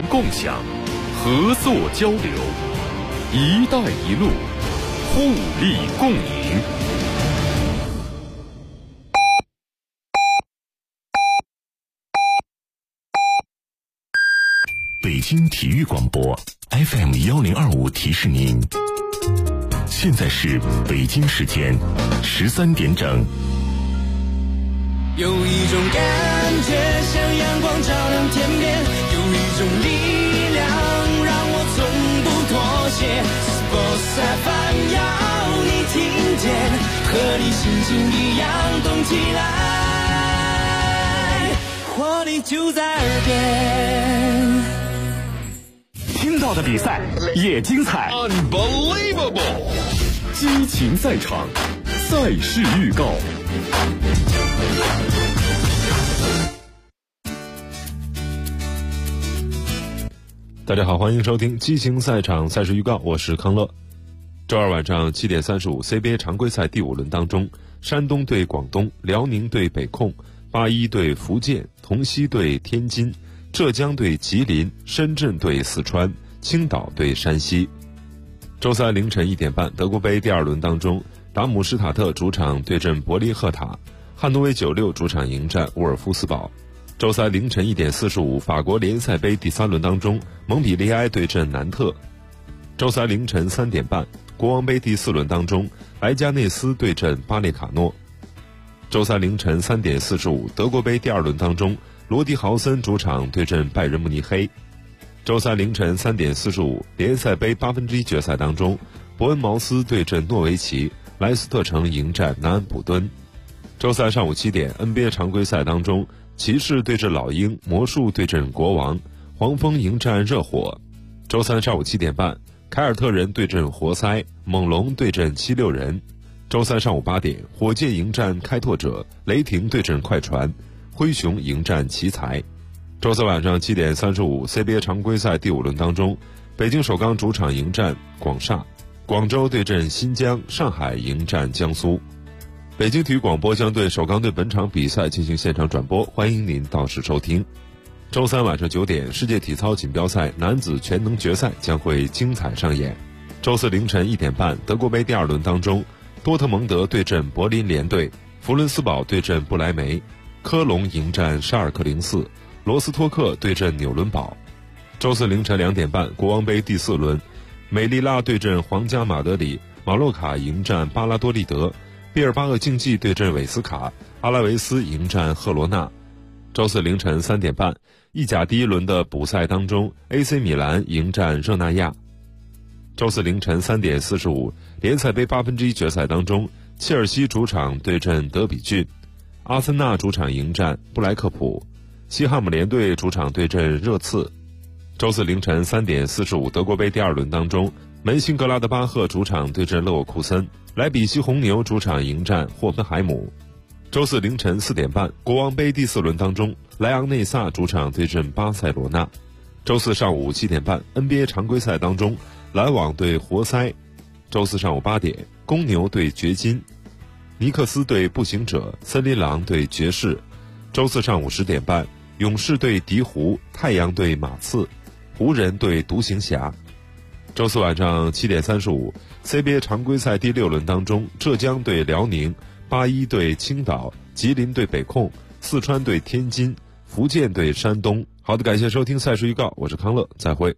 共享，合作交流，一带一路，互利共赢。北京体育广播 FM1025提示您，现在是北京时间13点整。 有一种感觉像阳光照亮天边，有一种力量让我从不妥协。Sports FM 要你听见，和你心情一样动起来，活力就在耳边。 听到的比赛也精彩 ，Unbelievable！ 激情赛场，赛事预告。 大家好，欢迎收听激情赛场赛事预告，我是康乐。周二晚上7点35 CBA 常规赛第5轮当中，山东对广东，辽宁对北控，81对福建，同曦对天津，浙江对吉林，深圳对四川，青岛对山西。周三凌晨1点半，德国杯第2轮当中，达姆施塔特主场对阵柏林赫塔，汉诺威96主场迎战沃尔夫斯堡。周三凌晨1点45，法国联赛杯第3轮当中，蒙彼利埃对阵南特。周三凌晨3点半，国王杯第4轮当中，莱加内斯对阵巴列卡诺。周三凌晨3点45，德国杯第2轮当中，罗迪豪森主场对阵拜仁慕尼黑。周三凌晨3点45，联赛杯1/8决赛当中，伯恩茅斯对阵诺维奇，莱斯特城迎战南安普敦。周三上午7点 NBA 常规赛当中，骑士对阵老鹰，魔术对阵国王，黄蜂迎战热火。周三上午7点半，凯尔特人对阵活塞，猛龙对阵76人。周三上午8点，火箭迎战开拓者，雷霆对阵快船，灰熊迎战奇才。周四晚上7点35 CBA 常规赛第5轮当中，北京首钢主场迎战广厦，广州对阵新疆，上海迎战江苏。北京体育广播将对首钢队本场比赛进行现场转播，欢迎您到时收听。周三晚上9点，世界体操锦标赛男子全能决赛将会精彩上演。周四凌晨1点半，德国杯第2轮当中，多特蒙德对阵柏林联队，弗伦斯堡对阵不莱梅，科隆迎战沙尔克04，罗斯托克对阵纽伦堡。周四凌晨2点半，国王杯第4轮，美利拉对阵皇家马德里，马洛卡迎战巴拉多利德，毕尔巴鄂竞技对阵韦斯卡，阿拉维斯迎战赫罗纳。周四凌晨3点半，意甲第1轮的补赛当中 ，AC 米兰迎战热那亚。周四凌晨3点45，联赛杯1/8决赛当中，切尔西主场对阵德比郡，阿森纳主场迎战布莱克普，西汉姆联队主场对阵热刺。周四凌晨3点45，德国杯第2轮当中，门兴格拉德巴赫主场对阵勒沃库森，莱比锡红牛主场迎战霍芬海姆。周四凌晨4点半，国王杯第4轮当中，莱昂内萨主场对阵巴塞罗那。周四上午7点半 NBA 常规赛当中，篮网对活塞。周四上午8点，公牛对掘金，尼克斯对步行者，森林狼对爵士。周四上午10点半，勇士对鹈鹕，太阳对马刺，湖人对独行侠。周四晚上7点35 CBA 常规赛第6轮当中，浙江对辽宁，81对青岛，吉林对北控，四川对天津，福建对山东。好的，感谢收听赛事预告，我是康乐，再会。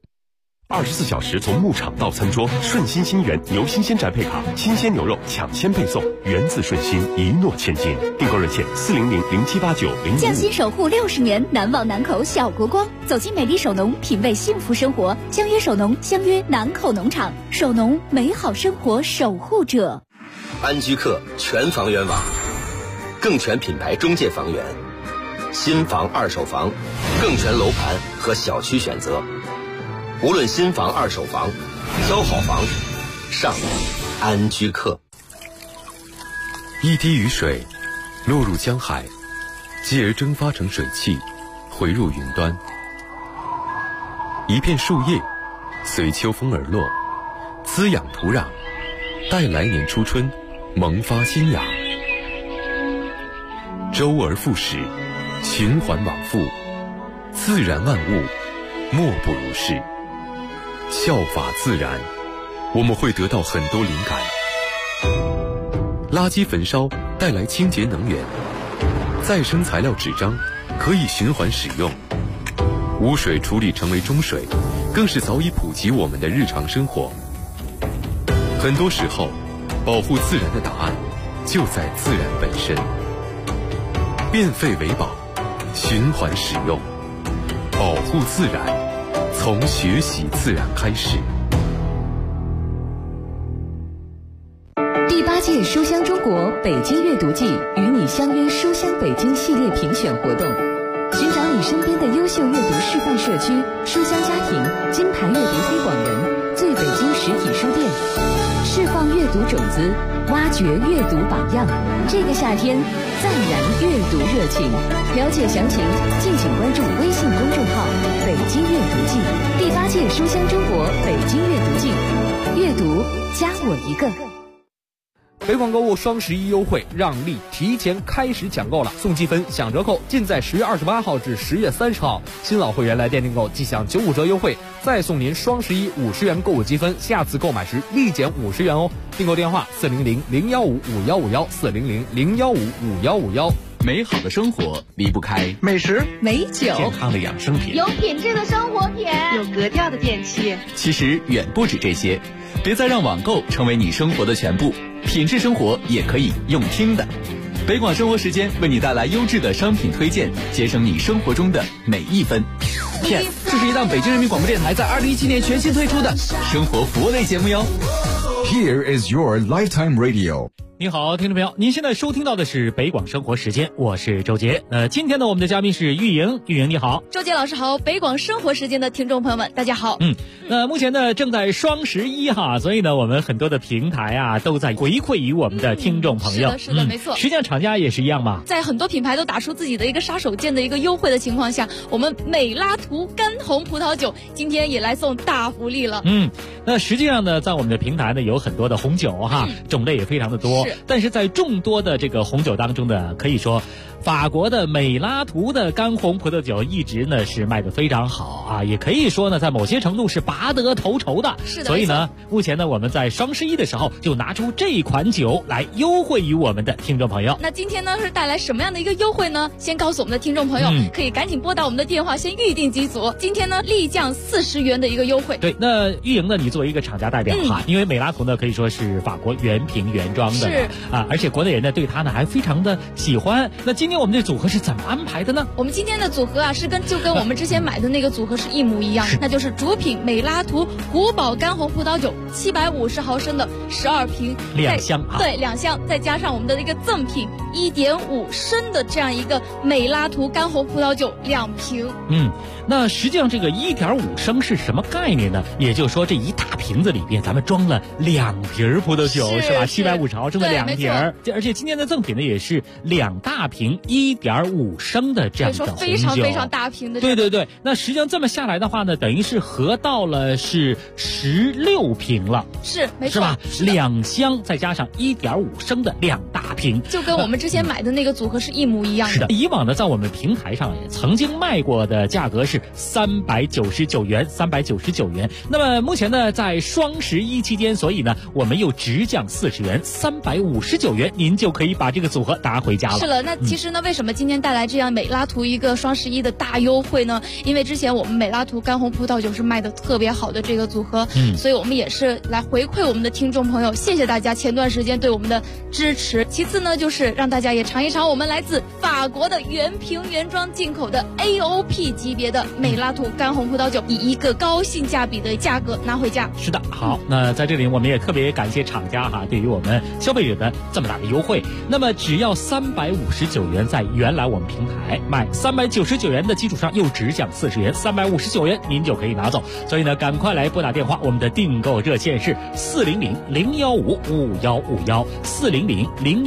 24小时从牧场到餐桌，顺心新源牛新鲜宅配卡，新鲜牛肉抢先配送，源自顺心，一诺千金。订购热线400078900。 匠心守护60年，难忘南口小国光。走进美丽首农，品味幸福生活。相约首农，相约南口农场。首农，美好生活守护者。 安居客全房源网，更全品牌中介房源，新房二手房，更全楼盘和小区选择。无论新房二手房，挑好房上安居客。 一滴雨水落入江海，继而蒸发成水汽，回入云端。一片树叶随秋风而落，滋养土壤，待来年初春萌发新芽。周而复始，循环往复，自然万物莫不如是。效法自然，我们会得到很多灵感。垃圾焚烧带来清洁能源，再生材料纸张可以循环使用，污水处理成为中水，更是早已普及我们的日常生活。很多时候，保护自然的答案就在自然本身。变废为宝，循环使用，保护自然，从学习自然开始。 第8届书香中国北京阅读季与你相约书香北京系列评选活动，寻找你身边的优秀阅读示范社区、书香家庭、金牌阅读推广人、最北京实体书店，释放阅读种子，挖掘阅读榜样。这个夏天，再燃阅读热情。了解详情，敬请关注微信公众号“北京阅读季”。第8届书香中国北京阅读季，阅读加我一个。 北广购物双11优惠让利提前开始抢购了，送积分享折扣，尽在10月28号至10月30号。新老会员来店订购即享95折优惠，再送您双11 50元购物积分，下次购买时立减50元哦。订购电话400-015-5151，400-015-5151。 美好的生活离不开美食、 美酒、 健康的养生品， 有品质的生活品， 有格调的电器。 其实远不止这些，别再让网购成为你生活的全部，品质生活也可以用听的。北广生活时间为你带来优质的商品推荐，节省你生活中的每一分。 这是一档北京人民广播电台在2017年全新推出的生活服务类节目哟。 Here is your lifetime radio。 您好，听众朋友，您现在收听到的是北广生活时间，我是周杰。今天呢，我们的嘉宾是玉莹，玉莹你好。 周杰老师好，北广生活时间的听众朋友们，大家好。 那目前呢正在双11哈，所以呢我们很多的平台啊都在回馈于我们的听众朋友。 是的，没错。 实际上厂家也是一样嘛， 在很多品牌都打出自己的一个杀手锏的一个优惠的情况下，我们美拉图干红葡萄酒今天也来送大福利了。 那实际上呢，在我们的平台呢有很多的红酒哈，种类也非常的多，但是在众多的这个红酒当中呢，可以说法国的美拉图的干红葡萄酒一直呢是卖得非常好啊，也可以说呢在某些程度是拔得头筹的。 是的， 所以呢目前呢我们在双11的时候就拿出这款酒来优惠于我们的听众朋友。 那今天呢是带来什么样的一个优惠呢？先告诉我们的听众朋友，可以赶紧拨打我们的电话先预定几组。今天呢立降40元的一个优惠。 对，那玉莹呢，你作为一个厂家代表哈，因为美拉图呢可以说是法国原瓶原装的而且国内人呢对它呢还非常的喜欢。那今天我们这组合是怎么安排的呢？ 我们今天的组合啊就跟我们之前买的那个组合是一模一样，那就是主品美拉图古堡干红葡萄酒750毫升的12瓶 ，2箱对，2箱，再加上我们的一个赠品1.5升的这样一个美拉图干红葡萄酒2瓶。 那实际上这个1.5升是什么概念呢？也就是说这一大瓶子里边咱们装了2瓶葡萄酒，是吧？750毫升的2瓶，而且今天的赠品呢也是2大瓶1.5升的这样的红酒， 非常非常大瓶的。 对，那实际上这么下来的话呢，等于是合到了是16瓶了， 是没错， 是吧？2箱再加上1.5升的2大瓶， 就跟我们之前买的那个组合是一模一样的。 是的，以往呢在我们平台上也曾经卖过的价格是399元，399元。那么目前呢在双11期间，所以呢我们又直降40元，359元，您就可以把这个组合拿回家了。 是了，那其实呢为什么今天带来这样美拉图一个双11的大优惠呢？因为之前我们美拉图干红葡萄酒是卖的特别好的这个组合，所以我们也是来回馈我们的听众朋友，谢谢大家前段时间对我们的支持。其次呢就是让大家也尝一尝我们来自法国的原瓶原装进口的 AOP 级别的美拉图干红葡萄酒，以一个高性价比的价格拿回家。 是的，好，那在这里我们也特别感谢厂家哈，对于我们消费者的这么大的优惠。那么只要359元，在原来我们平台卖399元的基础上又直降40元，359元您就可以拿走。所以呢赶快来拨打电话，我们的订购热线是400-015-5151，400-015-5151。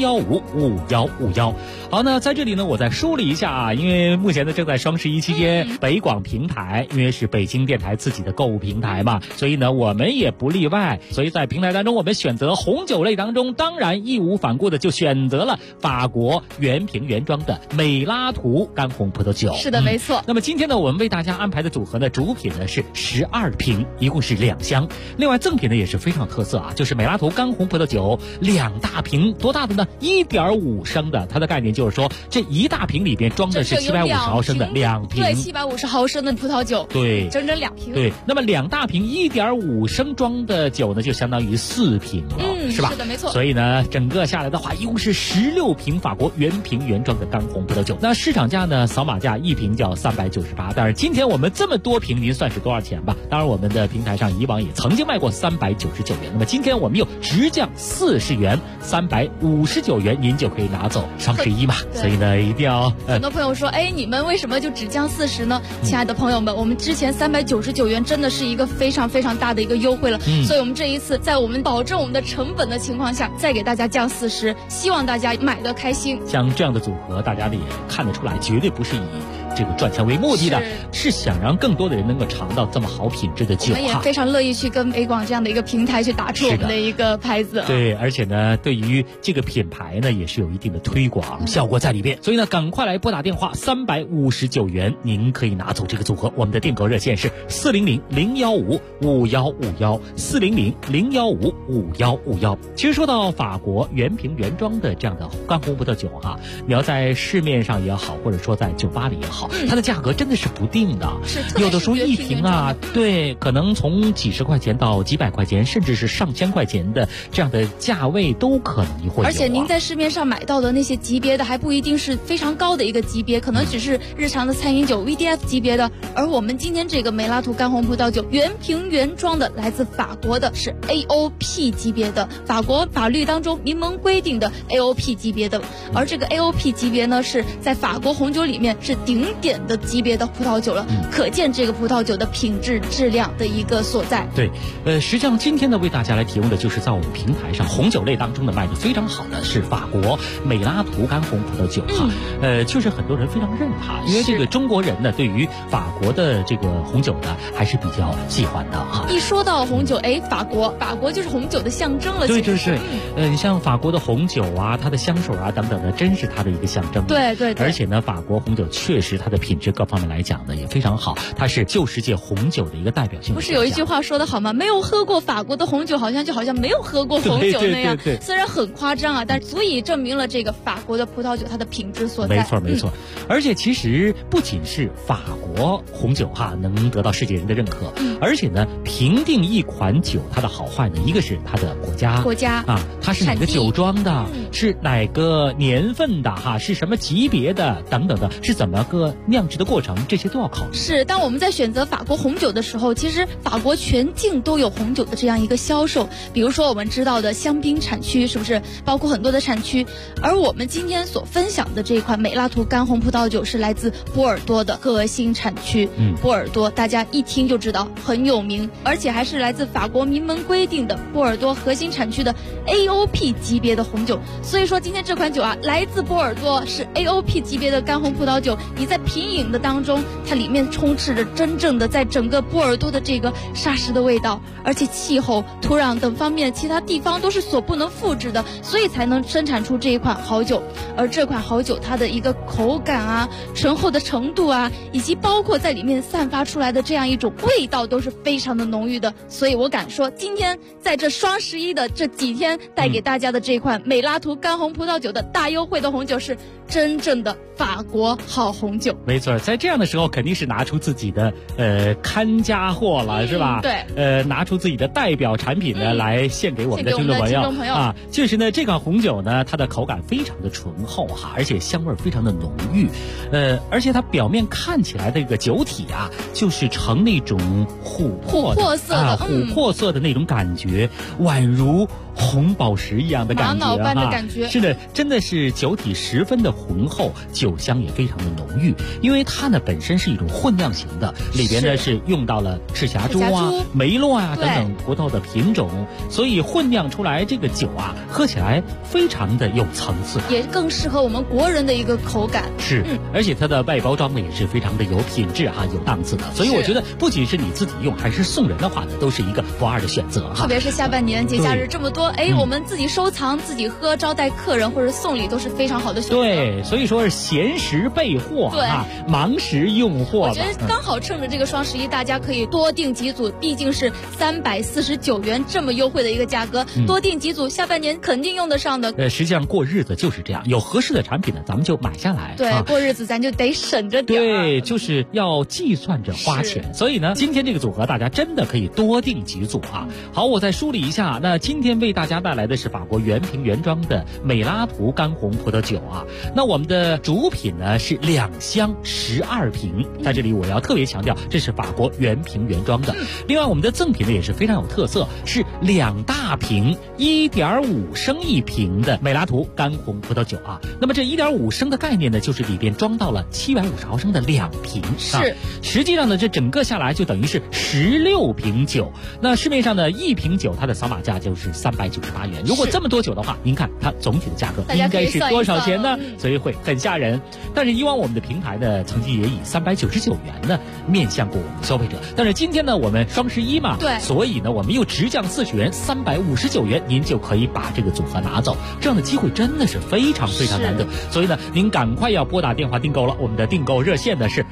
0155151。好，那在这里呢，我再梳理一下啊，因为目前呢正在双11期间，北广平台因为是北京电台自己的购物平台嘛，所以呢我们也不例外。所以在平台当中，我们选择红酒类当中，当然义无反顾的就选择了法国原瓶原装的美拉图干红葡萄酒。 是的，没错。 那么今天呢，我们为大家安排的组合呢，主品呢是12瓶，一共是2箱。另外赠品呢也是非常特色啊，就是美拉图干红葡萄酒2大瓶，多大的呢？1.5升的。它的概念就是说，这1大瓶里边装的是750毫升的2瓶， 对，750毫升的葡萄酒， 对， 整整2瓶。 对，那么2大瓶1.5升装的酒呢，就相当于4瓶了，是吧？ 是的，没错。 所以呢，整个下来的话，一共是16瓶法国原瓶原装的干红葡萄酒。那市场价呢，扫码价1瓶叫398，但是今天我们这么多瓶，您算是多少钱吧？当然，我们的平台上以往也曾经卖过399元，那么今天我们又直降40元，359元，您就可以拿走双11嘛。所以呢，一定要很多朋友说，哎，你们为什么就只降40呢？亲爱的朋友们，我们之前399元真的是一个非常非常大的一个优惠了，所以我们这一次在我们保证我们的成本的情况下，再给大家降40，希望大家买得开心。 像这样的组合，大家也看得出来，绝对不是以这个赚钱为目的的，是想让更多的人能够尝到这么好品质的酒。 我们也非常乐意去跟北广这样的一个平台去打出我们的一个牌子。 对，而且呢，对于这个品牌呢，也是有一定的推广效果在里边。所以呢，赶快来拨打电话，359元，您可以拿走这个组合。我们的订购热线是400-015-5151，400-015-5151。其实说到法国原瓶原装的这样的干红葡萄酒哈，你要在市面上也好，或者说在酒吧里也好，它的价格真的是不定的，有的时候一瓶啊，对，可能从几十块钱到几百块钱，甚至是上千块钱的这样的价位都可能会有。 而且您在市面上买到的那些级别的，还不一定是非常高的一个级别，可能只是日常的餐饮酒 VDF 级别的。而我们今天这个美拉图干红葡萄酒原瓶原装的，来自法国的，是 AOP 级别的，法国法律当中明文规定的 AOP 级别的。而这个 AOP 级别呢，是在法国红酒里面是顶点的级别的葡萄酒了，可见这个葡萄酒的品质质量的一个所在。 对，实际上今天呢为大家来提供的就是在我们平台上红酒类当中呢卖的非常好的是法国美拉图干红葡萄酒哈，确实很多人非常认它，因为这个中国人呢对于法国的这个红酒呢还是比较喜欢的哈。 一说到红酒，哎，法国就是红酒的象征了。 对对对，你像法国的红酒啊，它的香水啊等等的，真是它的一个象征。 对对对， 而且呢，法国红酒确实它的品质各方面来讲呢也非常好，它是旧世界红酒的一个代表性。 不是有一句话说得好吗？没有喝过法国的红酒，好像没有喝过红酒那样。 对， 虽然很夸张啊，但足以证明了这个法国的葡萄酒它的品质所在。 没错。而且其实不仅是法国红酒哈能得到世界人的认可，而且呢，评定一款酒它的好坏呢，一个是它的国家啊，它是哪个酒庄的，是哪个年份的哈，是什么级别的等等的，是怎么个酿制的过程，这些都要考虑。 是，当我们在选择法国红酒的时候，其实法国全境都有红酒的这样一个销售。比如说我们知道的香槟产区，是不是包括很多的产区？而我们今天所分享的这一款美拉图干红葡萄酒是来自波尔多的核心产区。波尔多大家一听就知道很有名，而且还是来自法国明文规定的波尔多核心产区的 AOP 级别的红酒。所以说今天这款酒啊，来自波尔多，是 AOP 级别的干红葡萄酒。你在品饮的当中，它里面充斥着真正的在整个波尔多的这个沙石的味道，而且气候、土壤等方面其他地方都是所不能复制的，所以才能生产出这一款好酒。而这款好酒它的一个口感啊、醇厚的程度啊，以及包括在里面散发出来的这样一种味道都是非常的浓郁的。所以我敢说，今天在这双11的这几天带给大家的这款美拉图干红葡萄酒的大优惠的红酒是真正的法国好红酒。 没错，在这样的时候肯定是拿出自己的看家货了，是吧？ 对， 拿出自己的代表产品呢来献给我们的听众朋友啊。确实呢，这款红酒呢，它的口感非常的醇厚哈，而且香味非常的浓郁，而且它表面看起来的一个酒体啊，就是呈那种琥珀色的那种感觉，宛如红宝石一样的感觉， 玛瑙般的感觉。 是的，真的是酒体十分的浑厚，酒香也非常的浓郁。因为它呢本身是一种混酿型的，里边呢是用到了赤霞珠啊、梅洛啊等等葡萄的品种，所以混酿出来这个酒啊，喝起来非常的有层次， 也更适合我们国人的一个口感。 是，而且它的外包装呢也是非常的有品质有档次的。所以我觉得不仅是你自己用，还是送人的话呢，都是一个不二的选择特别是下半年节假日这么多，我们自己收藏、自己喝、招待客人或者送礼都是非常好的选择。 对，所以说是闲时备货忙时用货。 我觉得刚好趁着这个双11，大家可以多订几组，毕竟是349元这么优惠的一个价格，多订几组，下半年肯定用得上的。 实际上过日子就是这样，有合适的产品呢，咱们就买下来。 对，过日子咱就得省着点。 对，就是要计算着花钱。所以呢，今天这个组合大家真的可以多订几组好，我再梳理一下，那今天为大家带来的是法国原瓶原装的美拉图干红葡萄酒那我们的主品呢是2箱12瓶，在这里我要特别强调，这是法国原瓶原装的。另外我们的赠品呢也是非常有特色，是2大瓶1.5升一瓶的美拉图干红葡萄酒那么这1.5升的概念呢，就是里边装到了750毫升的2瓶是实际上呢，这整个下来就等于是16瓶酒。那市面上呢1瓶酒它的扫码价就是398元，如果这么多酒的话，您看它总体的价格应该是多少钱呢？所以会很吓人。但是以往我们的平台呢，曾经也以399元呢面向过我们消费者，但是今天呢，我们双11嘛， 对， 所以呢，我们又直降40元，359元，您就可以把这个组合拿走。这样的机会真的是非常非常难得，所以呢，您赶快要拨打电话订购了。我们的订购热线呢是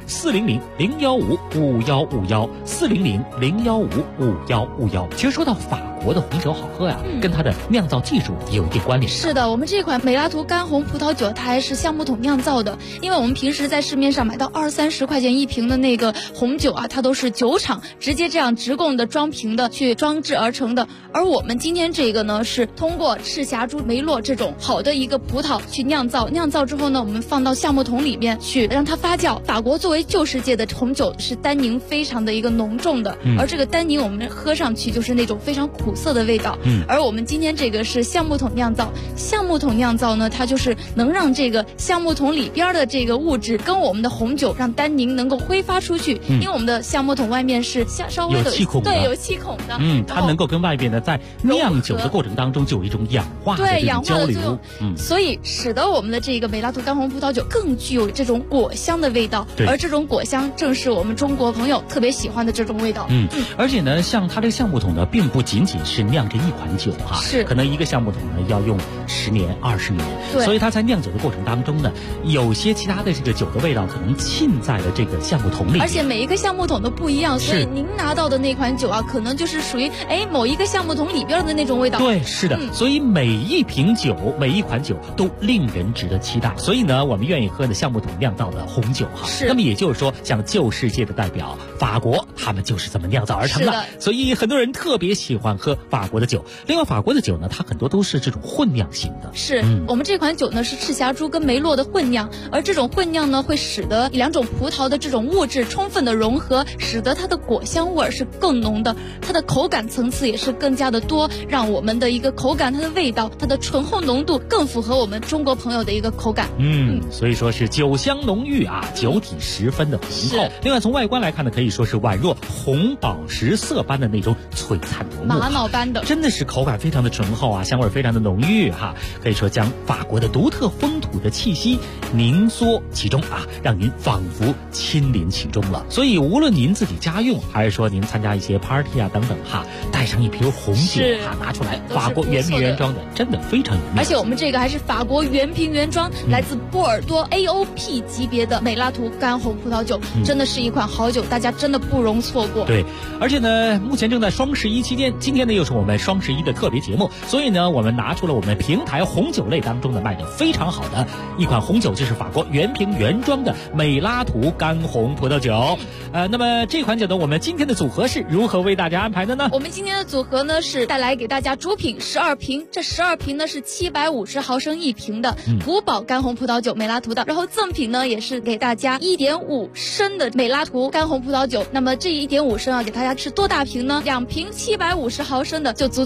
400-015-5151，400-015-5151。其实说到法国的红酒好喝跟它的酿造技术有一定关联。 是的，我们这款美拉图干红葡萄酒它还是橡木桶酿造的，因为我们平时在市面上买到20-30块钱一瓶的那个红酒它都是酒厂直接这样直供的装瓶的去装制而成的，而我们今天这个呢是通过赤霞珠、梅洛这种好的一个葡萄去酿造之后呢，我们放到橡木桶里面去让它发酵。法国作为旧世界的红酒是单宁非常的一个浓重的，而这个单宁我们喝上去就是那种非常苦涩的味道。而我们今天这个是橡木桶酿造，橡木桶酿造呢，它就是能让这个橡木桶里边的这个物质跟我们的红酒让单宁能够挥发出去，因为我们的橡木桶外面是稍微的有气孔的， 对，有气孔的， 它能够跟外边的在酿酒的过程当中就有一种氧化的这种交流， 所以使得我们的这个美拉图干红葡萄酒更具有这种果香的味道，而这种果香正是我们中国朋友特别喜欢的这种味道。 而且呢，像它这个橡木桶呢，并不仅仅是酿这一款酒是可能一个橡木桶呢要用10年、20年，所以它在酿酒的过程当中呢，有些其他的这个酒的味道可能浸在了这个橡木桶里， 而且每一个橡木桶都不一样，所以您拿到的那款酒可能就是属于某一个橡木桶里边的那种味道。 对，是的，所以每一瓶酒、每一款酒都令人值得期待。所以呢，我们愿意喝的橡木桶酿造的红酒那么也就是说，像旧世界的代表法国，他们就是这么酿造而成的。所以很多人特别喜欢喝法国的酒。另外，法国的酒呢，它很多都是这种混酿型的。 是，我们这款酒呢是赤霞珠跟梅洛的混酿，而这种混酿呢会使得2种葡萄的这种物质充分的融合，使得它的果香味是更浓的，它的口感层次也是更加的多，让我们的一个口感、它的味道、它的醇厚浓度更符合我们中国朋友的一个口感。 所以说是酒香浓郁酒体十分的浑厚。另外从外观来看呢，可以说是宛若红宝石色般的那种璀璨夺目， 玛瑙般的， 真的是口感非常的醇厚香味非常的浓郁可以说将法国的独特风土的气息凝缩其中让您仿佛亲临其中了。所以无论您自己家用，还是说您参加一些 party 等等带上一瓶红酒拿出来，法国原瓶原装的，真的非常有面子。 而且我们这个还是法国原瓶原装，来自波尔多 AOP 级别的美拉图干红葡萄酒，真的是一款好酒，大家真的不容错过。 对，而且呢，目前正在双11期间，今天呢又是我们双11的特别节目，所以呢，我们拿出了我们平台红酒类当中的卖的非常好的一款红酒，就是法国原瓶原装的美拉图干红葡萄酒。那么这款酒呢，我们今天的组合是如何为大家安排的呢？ 我们今天的组合呢是带来给大家主品12瓶，这12瓶呢是750毫升一瓶的古堡干红葡萄酒美拉图的，然后赠品呢也是给大家1.5升的美拉图干红葡萄酒。那么这1.5升给大家是多大瓶呢？2瓶750毫升的，就足足是我们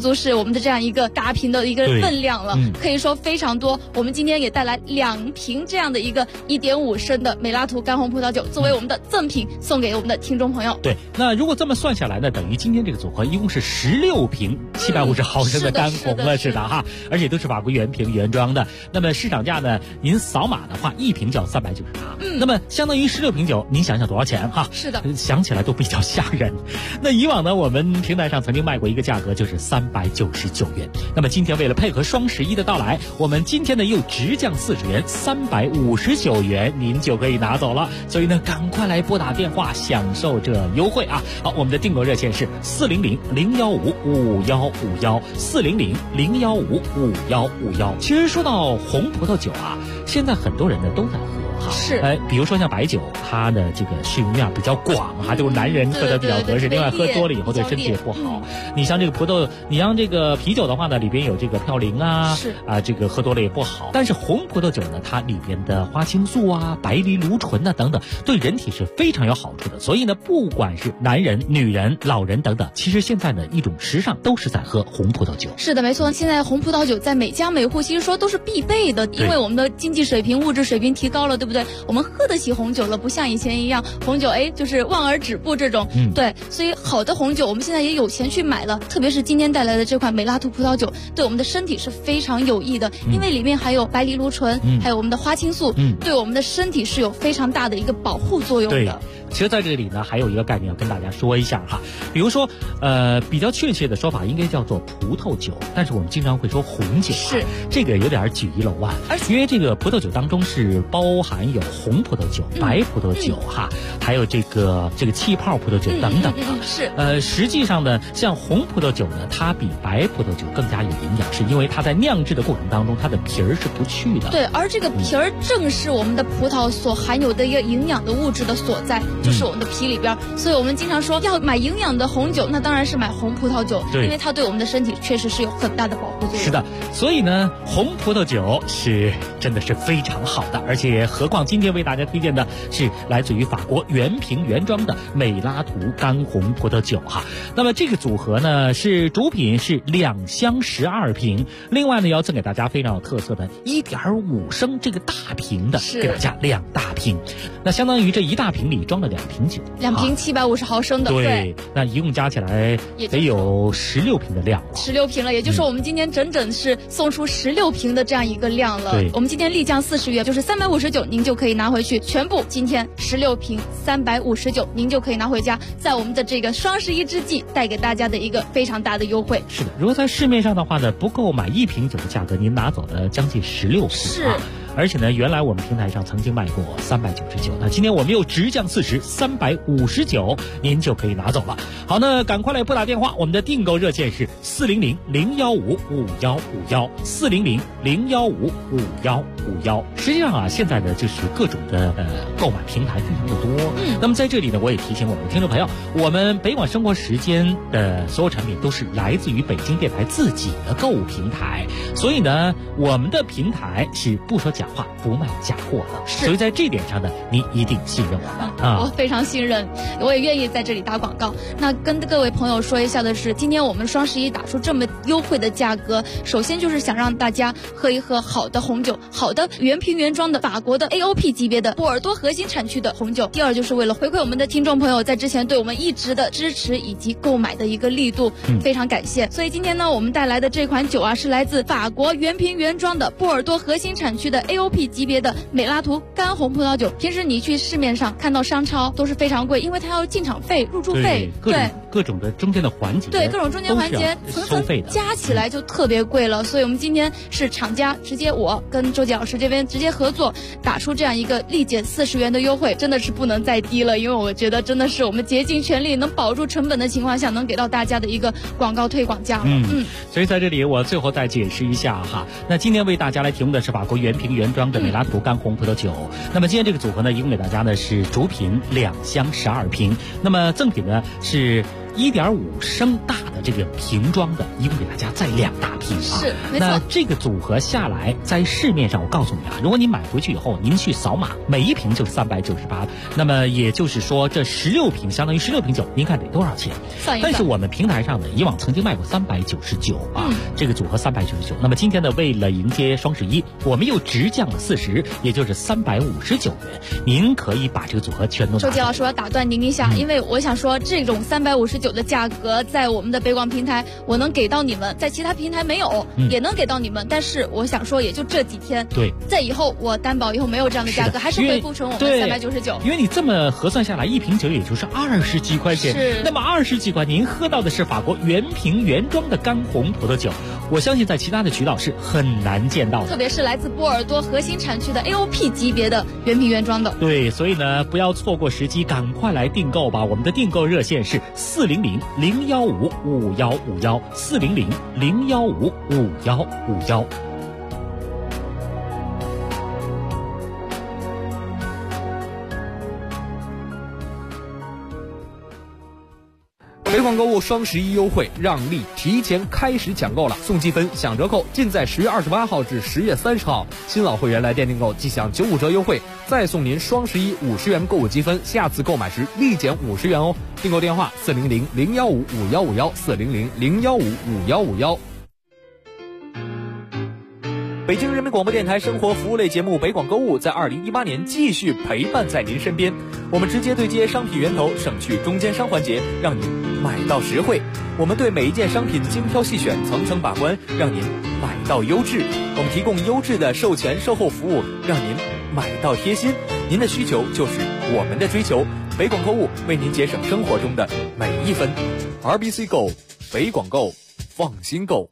们的这样一个大瓶的一个分量了，可以说非常多。我们今天也带来2瓶这样的一个1.5升的美拉图干红葡萄酒，作为我们的赠品送给我们的听众朋友。 对，那如果这么算下来呢，等于今天这个组合一共是16瓶750毫升的干红了，是的哈，而且都是法国原瓶原装的。那么市场价呢，您扫码的话，1瓶就要398。那么相当于16瓶酒，您想想多少钱哈？ 是的， 想起来都比较吓人。那以往呢，我们平台上曾经卖过一个价格，就是399元。那么今天为了配合双11的到来，我们今天呢又直降40元，359元，您就可以拿走了。所以呢，赶快来拨打电话享受这优惠啊！好，我们的订购热线是400-015-515，400-015-515。其实说到红葡萄酒啊，现在很多人呢都在喝。 是， 比如说像白酒，它的这个适用量比较广哈，就是男人喝的比较合适。另外，喝多了以后对身体也不好。你像这个啤酒的话呢，里边有这个嘌呤啊，这个喝多了也不好。但是红葡萄酒呢，它里边的花青素啊、白藜芦醇啊等等，对人体是非常有好处的。所以呢，不管是男人、女人、老人等等，其实现在呢一种时尚都是在喝红葡萄酒。 是的，没错。现在红葡萄酒在每家每户其实说都是必备的，因为我们的经济水平、物质水平提高了，对不对？我们喝得起红酒了，不像以前一样，红酒就是望而止步这种。对，所以好的红酒我们现在也有钱去买了，特别是今天带来的这款美拉图葡萄酒，对我们的身体是非常有益的，因为里面还有白藜芦醇，还有我们的花青素，对我们的身体是有非常大的一个保护作用的。 其实在这里呢，还有一个概念要跟大家说一下哈，比如说，比较确切的说法应该叫做葡萄酒，但是我们经常会说红酒， 是这个有点举一漏万，而且因为这个葡萄酒当中是包含有红葡萄酒、白葡萄酒哈，还有这个气泡葡萄酒等等啊。 是实际上呢，像红葡萄酒呢，它比白葡萄酒更加有营养，是因为它在酿制的过程当中，它的皮儿是不去的。 对，而这个皮儿正是我们的葡萄所含有的一个营养的物质的所在。就是我们的皮里边，所以我们经常说要买营养的红酒，那当然是买红葡萄酒，因为它对我们的身体确实是有很大的保护作用。 是的，所以呢，红葡萄酒是真的是非常好的，而且何况今天为大家推荐的是来自于法国原瓶原装的美拉图干红葡萄酒哈。那么这个组合呢是主品是2箱12瓶，另外呢要赠给大家非常有特色的1.5升这个大瓶的，给大家2大瓶，那相当于这1大瓶里装了2瓶酒 ，2瓶750毫升的， 对，那一共加起来得有16瓶的量了 ，16瓶了，也就是说我们今天整整是送出16瓶的这样一个量了。我们今天立降40元，就是359，您就可以拿回去，全部今天16瓶359，您就可以拿回家，在我们的这个双11之际，带给大家的一个非常大的优惠。 是的，如果在市面上的话呢，不够买1瓶酒的价格，您拿走了将近16瓶。 是。 而且呢，原来我们平台上曾经卖过399，那今天我们又直降40，359，您就可以拿走了。好，那赶快来拨打电话，我们的订购热线是400-015-515，400-015-515。实际上啊，现在呢就是各种的购买平台非常的多。那么在这里呢，我也提醒我们的听众朋友，我们北广生活时间的所有产品都是来自于北京电台自己的购物平台，所以呢，我们的平台是不说假话、不卖假货的，所以在这点上呢，您一定信任我们啊！ 我非常信任，我也愿意在这里打广告。那跟各位朋友说一下的是，今天我们双11打出这么优惠的价格，首先就是想让大家喝一喝好的红酒，好的原瓶原装的法国的 AOP 级别的波尔多核心产区的红酒。第二就是为了回馈我们的听众朋友在之前对我们一直的支持以及购买的一个力度，非常感谢。所以今天呢，我们带来的这款酒啊，是来自法国原瓶原装的波尔多核心产区的 AOP 级别的美拉图干红葡萄酒。平时你去市面上看到商超都是非常贵，因为它要进场费、入驻费， 各种的中间的环节， 对各种中间环节层层加起来就特别贵了。所以我们今天是厂家直接我跟周杰老师这边直接合作，打出这样一个立减40元的优惠，真的是不能再低了。因为我觉得真的是我们竭尽全力能保住成本的情况下，能给到大家的一个广告推广价了。 所以在这里我最后再解释一下哈，那今天为大家来提供的是法国原瓶原装的美拉图干红葡萄酒。那么今天这个组合呢，一共给大家呢是主品2箱12瓶，那么赠品呢是1.5升大的这个瓶装的，一共给大家再2大批啊。 是，没错。 那这个组合下来，在市面上我告诉你啊，如果您买回去以后，您去扫码，每一瓶就是398，那么也就是说这16瓶相当于16瓶酒，您看得多少钱？但是我们平台上呢，以往曾经卖过399啊，这个组合399。那么今天呢，为了迎接双11，我们又直降了40，也就是359元，您可以把这个组合全都拿走。 周杰老师，我要打断您一下，因为我想说，这种359的价格在我们的北广平台我能给到你们，在其他平台没有，也能给到你们，但是我想说，也就这几天。 对， 在以后我担保以后没有这样的价格，还是恢复成我们399。 因为你这么核算下来，一瓶酒也就是20几块钱， 是。 那么20几块，您喝到的是法国原瓶原装的干红葡萄酒，我相信在其他的渠道是很难见到的， 特别是来自波尔多核心产区的 AOP 级别的原瓶原装的。 对，所以呢，不要错过时机，赶快来订购吧！我们的订购热线是400-015-5151，400-015-5151。 北广购物双11优惠让利提前开始抢购了，送积分享折扣，尽在10月28号至10月30号。新老会员来店订购即享95折优惠，再送您双11 50元购物积分，下次购买时立减50元哦。订购电话400-015-5151，400-015-5151。北京人民广播电台生活服务类节目北广购物在2018年继续陪伴在您身边，我们直接对接商品源头，省去中间商环节，让您买到实惠。我们对每一件商品精挑细选，层层把关，让您买到优质。我们提供优质的售前售后服务，让您买到贴心。您的需求就是我们的追求，北广购物为您节省生活中的每一分。RBC 购，北广购，放心购。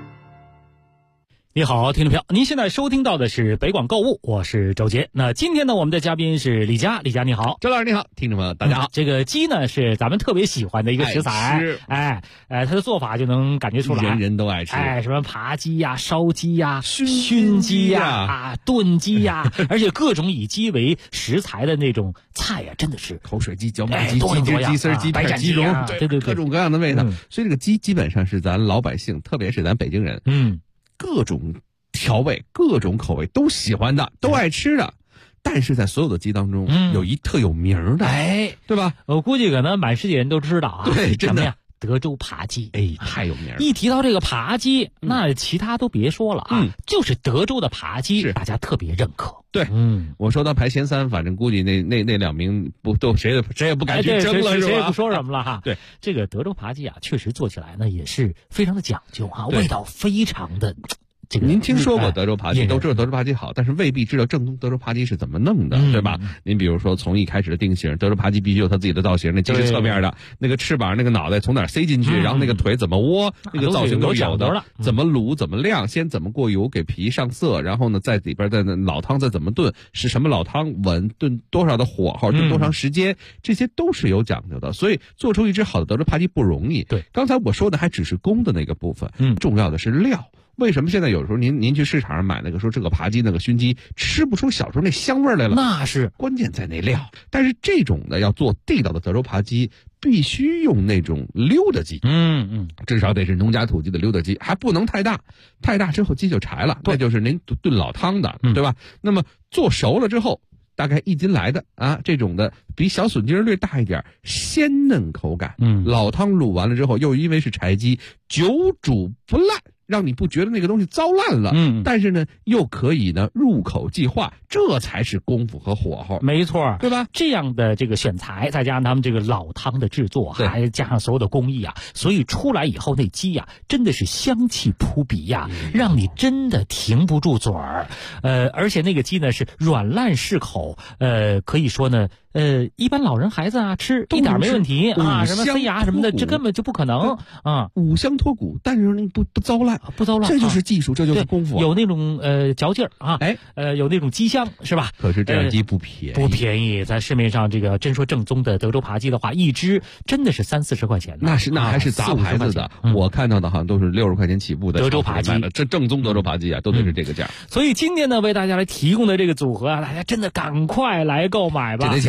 你好，听众朋友，您现在收听到的是北广购物，我是周杰。那今天呢，我们的嘉宾是李佳，李佳你好。 周老师你好，听众朋友大家好。 这个鸡呢是咱们特别喜欢的一个食材，它的做法就能感觉出来， 人人都爱吃。 什么扒鸡呀、烧鸡呀、熏鸡呀、炖鸡呀，而且各种以鸡为食材的那种菜呀，真的是口水鸡、搅拌鸡、鸡汁、鸡丝、鸡片、鸡蓉， 对， 各种各样的味道。所以这个鸡基本上是咱老百姓，特别是咱北京人，各种调味、各种口味都喜欢的，都爱吃的。但是在所有的鸡当中，有一特有名的，对吧？ 我估计可能满世界人都知道啊。 对，真的。 德州扒鸡， 太有名了。 一提到这个扒鸡，那其他都别说了啊，就是德州的扒鸡，大家特别认可。 对，我说到排前3，反正估计那2名不都谁也不敢去争了，是吧？ 谁也不说什么了哈。 对， 这个德州扒鸡啊，确实做起来呢也是非常的讲究啊，味道非常的。 您听说过德州扒鸡，都知道德州扒鸡好，但是未必知道正宗德州扒鸡是怎么弄的，对吧？您比如说从一开始的定型，德州扒鸡必须有它自己的造型，那鸡是侧面的，那个翅膀那个脑袋从哪塞进去，然后那个腿怎么窝，那个造型都有的，怎么卤怎么晾，先怎么过油给皮上色，然后呢在里边的老汤再怎么炖，是什么老汤稳炖多少的火候，炖多长时间，这些都是有讲究的。所以做出一只好的德州扒鸡不容易。 对， 刚才我说的还只是公的那个部分，重要的是料。为什么现在有时候您去市场上买那个说这个扒鸡那个熏鸡吃不出小时候那香味来了？ 那是关键在那料。但是这种的要做地道的德州扒鸡，必须用那种溜达鸡，至少得是农家土鸡的溜达鸡，还不能太大，太大之后鸡就柴了，那就是您炖老汤的，对吧？那么做熟了之后，大概1斤来的啊，这种的比小笋筋略大一点，鲜嫩口感。老汤卤完了之后，又因为是柴鸡，久煮不烂，让你不觉得那个东西糟烂了，但是呢，又可以呢入口即化，这才是功夫和火候。 没错， 对吧？ 这样的这个选材，再加上他们这个老汤的制作，还加上所有的工艺啊，所以出来以后那鸡呀，真的是香气扑鼻呀，让你真的停不住嘴儿。而且那个鸡呢是软烂适口，可以说呢。一般老人孩子啊吃一点没问题啊，什么塞牙什么的，这根本就不可能啊。 五香脱骨，但是你不糟烂，这就是技术，这就是功夫。 有那种嚼劲儿啊，有那种鸡香是吧？ 可是这样鸡不便宜，在市面上这个真说正宗的德州扒鸡的话，一只真的是30-40块钱。 那还是杂牌子的，我看到的好像都是60块钱起步的德州扒鸡， 这正宗德州扒鸡啊，都得是这个价。 所以今天呢，为大家来提供的这个组合啊，大家真的赶快来购买吧。 这得抢。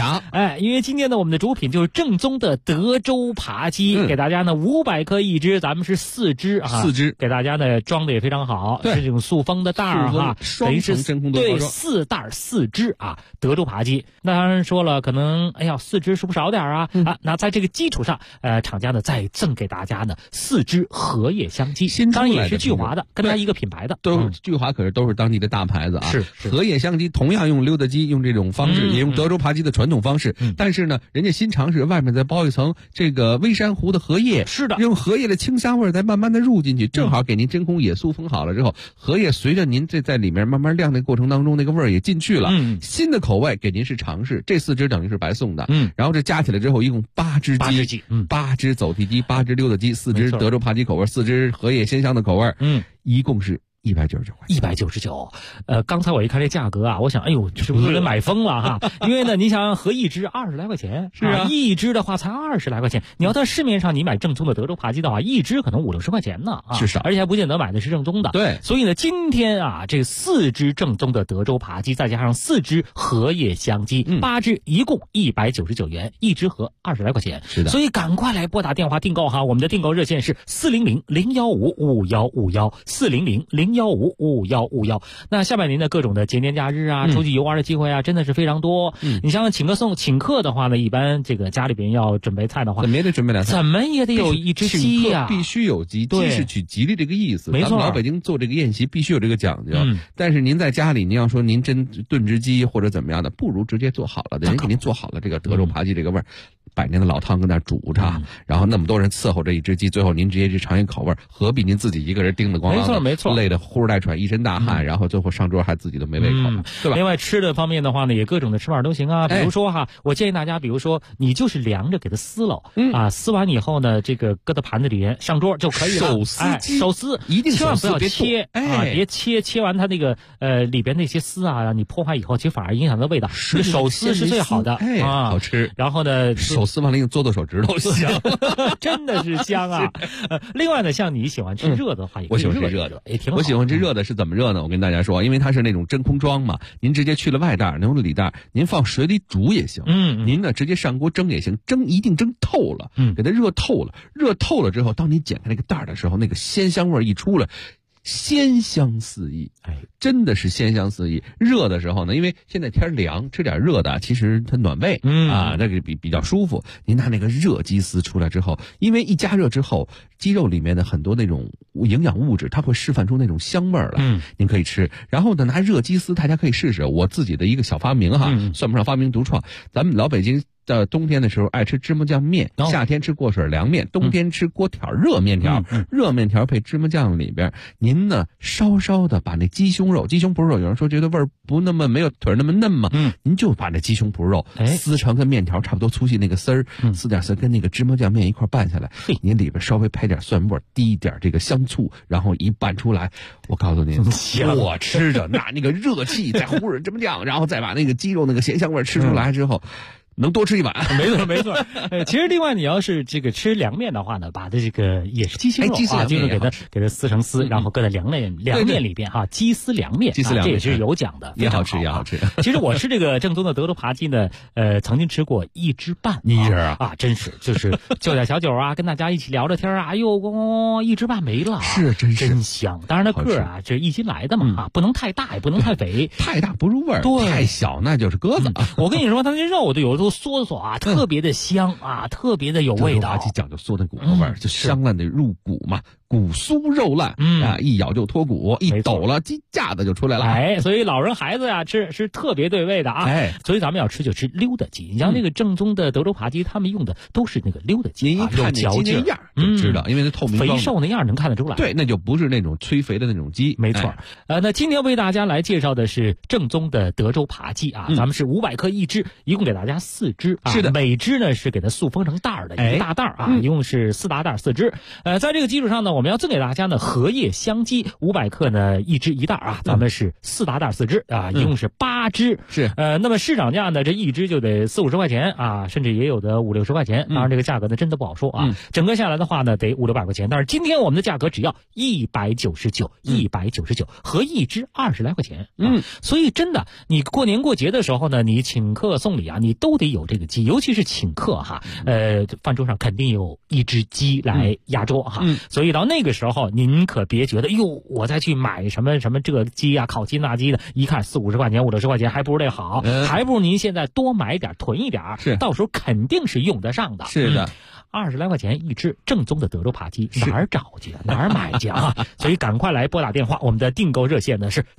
好， 因为今天呢，我们的主品就是正宗的德州扒鸡，给大家呢500克一只，咱们是4只啊，4只，给大家呢装的也非常好，是这种塑封的袋儿哈， 双层真空对，4袋4只啊，德州扒鸡。那当然说了，可能4只是不是少点啊？那在这个基础上，厂家呢再赠给大家呢4只荷叶香鸡，当然也是聚华的，跟它一个品牌的， 聚华可是都是当地的大牌子啊。 是荷叶香鸡同样用溜达鸡，用这种方式，也用德州扒鸡的传统方式，但是呢，人家新尝试外面再包一层这个微珊瑚的荷叶， 是的， 用荷叶的清香味再慢慢的入进去，正好给您真空也塑封好了之后，荷叶随着您这在里面慢慢晾的过程当中，那个味儿也进去了。新的口味给您是尝试，这4只等于是白送的。然后这加起来之后，一共8只鸡，8只走地鸡，8只溜达鸡，4只德州扒鸡口味，4只荷叶鲜香的口味，一共是199块 ，199。刚才我一看这价格啊，我想，哎呦，是不是给买疯了哈？因为呢，你想合一只20来块钱， 是啊， 一只的话才20来块钱。你要在市面上你买正宗的德州扒鸡的话，一只可能50、60块钱呢啊， 是少， 而且还不见得买的是正宗的。 对， 所以呢，今天啊，这4只正宗的德州扒鸡，再加上4只荷叶香鸡，8只一共199元，一只合20来块钱。 是的， 所以赶快来拨打电话订购哈，我们的订购热线是400-015-5151，400-015-5151。那下半年的各种的节年假日啊，出去游玩的机会啊，真的是非常多。你想想请客的话呢，一般这个家里边要准备菜的话， 怎么也得准备2菜， 怎么也得有一只鸡呀， 必须有鸡，鸡是取吉利这个意思。 没错， 咱们老北京做这个宴席必须有这个讲究。但是您在家里，您要说您真炖只鸡或者怎么样的，不如直接做好了的，人给您做好了这个德州扒鸡这个味儿，100年的老汤跟那煮着，然后那么多人伺候这一只鸡，最后您直接去尝一口味，何必您自己一个人叮得咣啷的， 没错， 累得呼哧带喘，一身大汗，然后最后上桌还自己都没胃口，对吧？ 另外吃的方面的话呢，也各种的吃法都行啊。比如说我建议大家，比如说你就是凉着给它撕了，撕完以后呢，这个搁到盘子里面上桌就可以了。手撕一定千万不要切别切完它那个里边那些丝啊，你破坏以后，其实反而影响到味道。手撕是最好的好吃。 然后呢， 手撕完了用做手指头香， 真的是香啊。另外呢，像你喜欢吃热的话， 我喜欢吃热的， 也挺好。 我喜欢吃热的是怎么热呢？我跟大家说，因为它是那种真空装嘛，您直接去了外袋，能用里袋，您放水里煮也行。您呢直接上锅蒸也行，蒸一定蒸透了，给它热透了。热透了之后，当你剪开那个袋的时候，那个鲜香味一出来，鲜香四溢，真的是鲜香四溢。热的时候呢，因为现在天凉，吃点热的其实它暖胃，那个比较舒服。您拿那个热鸡丝出来之后，因为一加热之后，鸡肉里面的很多那种营养物质，它会释放出那种香味儿来，您可以吃。然后呢，拿热鸡丝，大家可以试试我自己的一个小发明哈，算不上发明独创。咱们老北京到冬天的时候爱吃芝麻酱面，夏天吃过水凉面，冬天吃锅条热面条，热面条配芝麻酱里边，您呢稍稍的把那鸡胸脯肉，有人说觉得味儿不那么没有腿那么嫩嘛，您就把那鸡胸脯肉撕成跟面条差不多粗细那个丝儿，撕点丝跟那个芝麻酱面一块拌下来，您里边稍微配点蒜末，滴一点这个香醋，然后一拌出来，我告诉您，我吃着拿那个热气再糊着芝麻酱，然后再把那个鸡肉那个咸香味吃出来之后。能多吃一碗， 没错。其实另外你要是这个吃凉面的话呢，把这个也是鸡胸肉啊，就是给它撕成丝，然后搁在凉面里边哈，鸡丝凉面，这也是有讲的， 也好吃也好吃。 其实我吃这个正宗的德州扒鸡呢，曾经吃过1只半，真是就是就点小酒啊，跟大家一起聊着天啊，哎呦，1只半没了， 是真香。当然它个啊，这1斤来的嘛，不能太大，也不能太肥， 太大不入味儿，太小那就是鸽子。 我跟你说，它那肉都有时候嗦啊，特别的香啊，特别的有味道。 德州扒鸡讲究嗦那骨头味儿，就香烂的入骨嘛，骨酥肉烂，一咬就脱骨，一抖了鸡架子就出来了。 所以老人孩子呀吃是特别对味的啊。所以咱们要吃就吃溜达鸡。你像那个正宗的德州扒鸡，他们用的都是那个溜达鸡， 您一看那鸡那样就知道，因为它透明肥瘦那样能看得出来。 对，那就不是那种催肥的那种鸡。 没错。那今天为大家来介绍的是正宗的德州扒鸡啊，咱们是500克一只，一共给大家4只。 是的， 每只呢是给它塑封成袋儿的，一大袋啊，一共是4大袋4只。在这个基础上呢，我们要赠给大家呢荷叶香鸡500克呢一只一袋啊，咱们是4大袋4只啊，一共是8只。 是那么市场价呢，这一只就得40-50块钱啊，甚至也有的50-60块钱。当然这个价格呢真的不好说啊。整个下来的话。 话呢，得500-600块钱，但是今天我们的价格只要199，199合一支20来块钱。所以真的，你过年过节的时候呢，你请客送礼啊，你都得有这个鸡，尤其是请客哈，饭桌上肯定有一只鸡来压桌哈。所以到那个时候，您可别觉得哟，我再去买什么这个鸡啊，烤鸡那鸡的，一看40-50块钱、50-60块钱，还不如这好，还不如您现在多买点，囤一点，到时候肯定是用得上的。 是的。 20来块钱一只正宗的德州扒鸡，哪儿找去哪儿买去啊？所以赶快来拨打电话，我们的订购热线呢是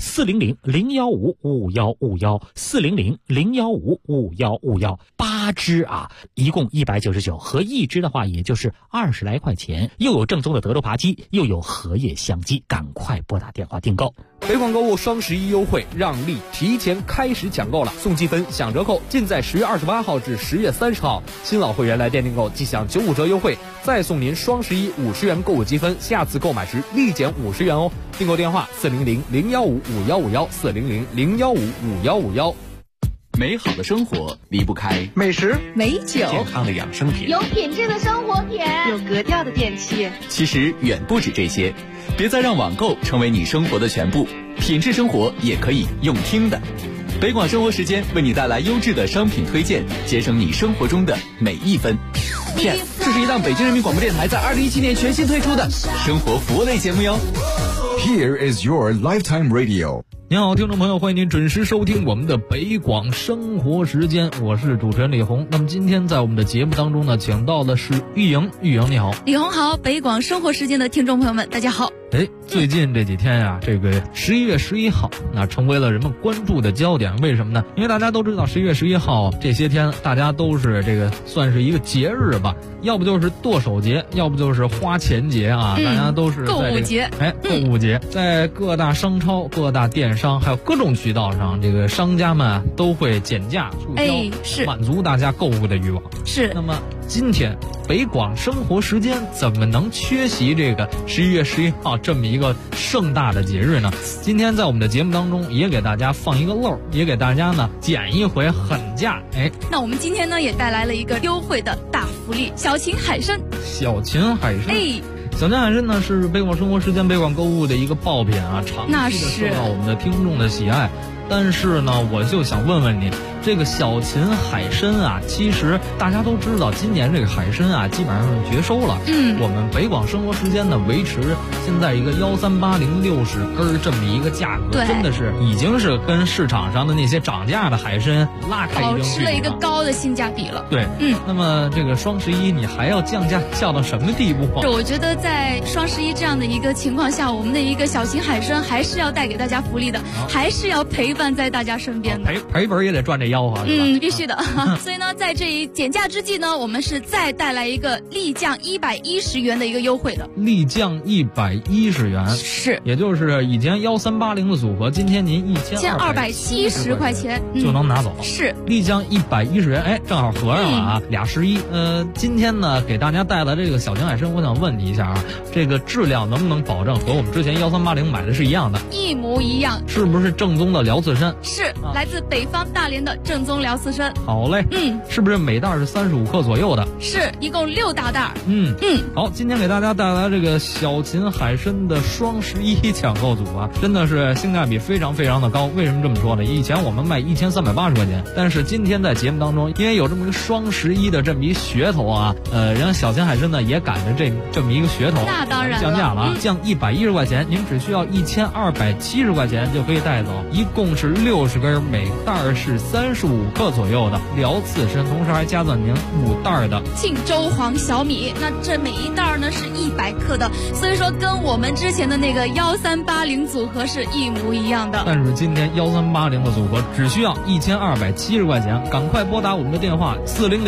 400-015-5151，400-015-5151，八只啊，一共199，合一只的话也就是20来块钱，又有正宗的德州扒鸡，又有荷叶香鸡，赶快拨打电话订购。 北广购物双11优惠让利提前开始抢购了，送积分享折扣尽在10月28号至10月30号，新老会员来店订购即享95折优惠，再送您双11 50元购物积分，下次购买时立减50元哦。订购电话400-015-5151，400-015-5151。 美好的生活离不开美食、 美酒、 健康的养生品， 有品质的生活品，有格调的电器。 其实远不止这些，别再让网购成为你生活的全部，品质生活也可以用听的。北广生活时间为你带来优质的商品推荐，节省你生活中的每一分。这是一档北京人民广播电台在2017年全新推出的生活服务类节目哟。 Here is your lifetime radio。 您好，听众朋友，欢迎您准时收听我们的北广生活时间，我是主持人李红。那么今天在我们的节目当中呢，请到的是玉莹，玉莹你好。 李红好，北广生活时间的听众朋友们，大家好。 最近这几天呀，这个11月11号，那成为了人们关注的焦点。为什么呢？因为大家都知道11月11号这些天，大家都是这个算是一个节日吧，要不就是剁手节，要不就是花钱节啊，大家都是在、这个、 购物节。 购物节，在各大商超、各大电商还有各种渠道上，这个商家们都会减价促销， 是满足大家购物的欲望。 是。 那么今天北广生活时间怎么能缺席这个11月11号这么一个盛大的节日呢？今天在我们的节目当中也给大家放一个漏，也给大家呢减一回狠价。 那我们今天呢也带来了一个优惠的大福利，小秦海参。 小秦海参。小秦海参呢是北广生活时间北广购物的一个爆品啊，长期的受到我们的听众的喜爱。但是呢，我就想问问你，这个小秦海参啊，其实大家都知道，今年这个海参啊，基本上是绝收了。我们北广生活时间呢，维持现在一个13806根这么一个价格，真的是已经是跟市场上的那些涨价的海参拉开一定距离了，保持了一个高的性价比了。 对，那么这个双11你还要降价降到什么地步啊？ 我觉得在双11这样的一个情况下，我们的一个小秦海参还是要带给大家福利的，还是要陪伴在大家身边的， 赔本也得赚这吆喝， 必须的。所以呢，在这一减价之际呢，我们是再带来一个立降110元的一个优惠的， 立降110元， 是， 也就是以前1380的组合，今天您 1270块钱就能拿走， 是立降110元，正好合上了啊，俩11。今天呢，给大家带来这个小秦海参，我想问你一下啊，这个质量能不能保证和我们之前1380买的是一样的？ 一模一样， 是不是正宗的辽刺参？ 是，来自北方大连的正宗辽刺参。 好嘞，是不是每袋是35克左右的？ 是，一共6大袋。 好，今天给大家带来这个小秦海参的双11抢购组啊，真的是性价比非常非常的高。为什么这么说呢？以前我们卖1380块钱，但是今天在节目当中，因为有这么一个双11的这么一噱头啊，人家小秦海参呢也赶着这么一个噱头， 那当然降价了，降110块钱，您只需要1270块钱就可以带走，一共是60根，每袋是35克左右的辽刺参，同时还加赠您5袋的庆州黄小米。那这每一袋呢是100克的，所以说跟我们之前的那个1380组合是一模一样的。 但是今天1380的组合只需要1270块钱，赶快拨打我们的电话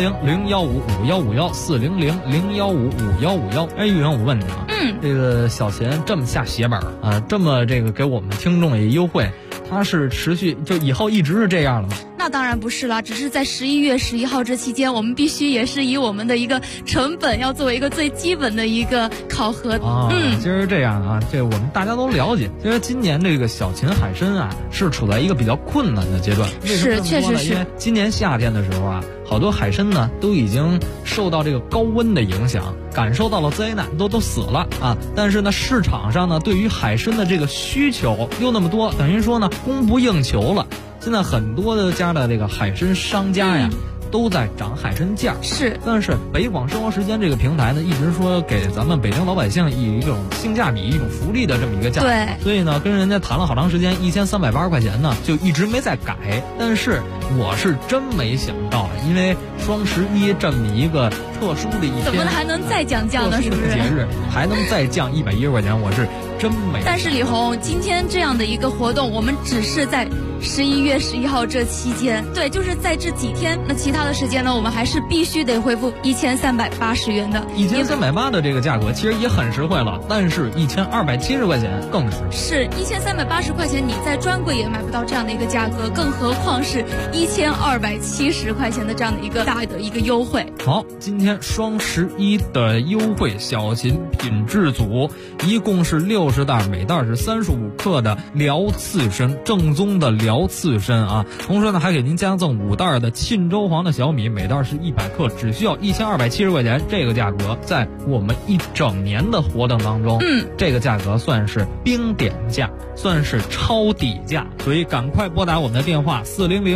400-015-5151，400-015-5151。玉阳，我问你啊，这个小秦这么下血本啊，这么这个给我们听众也优惠，它是持续就以后一直是这样的吗？ 那当然不是啦，只是在11月11号这期间，我们必须也是以我们的一个成本要作为一个最基本的一个考核。 其实这样啊，这我们大家都了解。其实今年这个小秦海参啊，是处在一个比较困难的阶段。 是，确实是。 因为今年夏天的时候啊，好多海参呢都已经受到这个高温的影响，感受到了灾难，都死了啊。但是呢，市场上呢对于海参的这个需求又那么多，等于说呢供不应求了。现在很多的家的这个海参商家呀，都在涨海参价。 是， 但是北广生活时间这个平台呢，一直说给咱们北京老百姓以一种性价比、一种福利的这么一个价格。 对， 所以呢，跟人家谈了好长时间，1380块钱呢，就一直没再改。但是我是真没想到，因为双11这么一个特殊的一天， 怎么还能再降价呢？是不是？ 节日还能再降110块钱，我是真没。 但是李红，今天这样的一个活动，我们只是在11月11号这期间，对，就是在这几天。那其他的时间呢，我们还是必须得恢复1380元的。 1380的这个价格其实也很实惠了，但是1270块钱更实惠。 是1380块钱，你在专柜也买不到这样的一个价格，更何况是1270块钱的这样的一个大的一个优惠。 好，今天双11的优惠，小秦品质组一共是60袋，每袋是35克的辽刺参，正宗的辽刺参啊。同时呢，还给您加赠5袋的沁州黄的小米，每袋是100克，只需要1270块钱。这个价格在我们一整年的活动当中，这个价格算是冰点价，算是超底价。所以赶快拨打我们的电话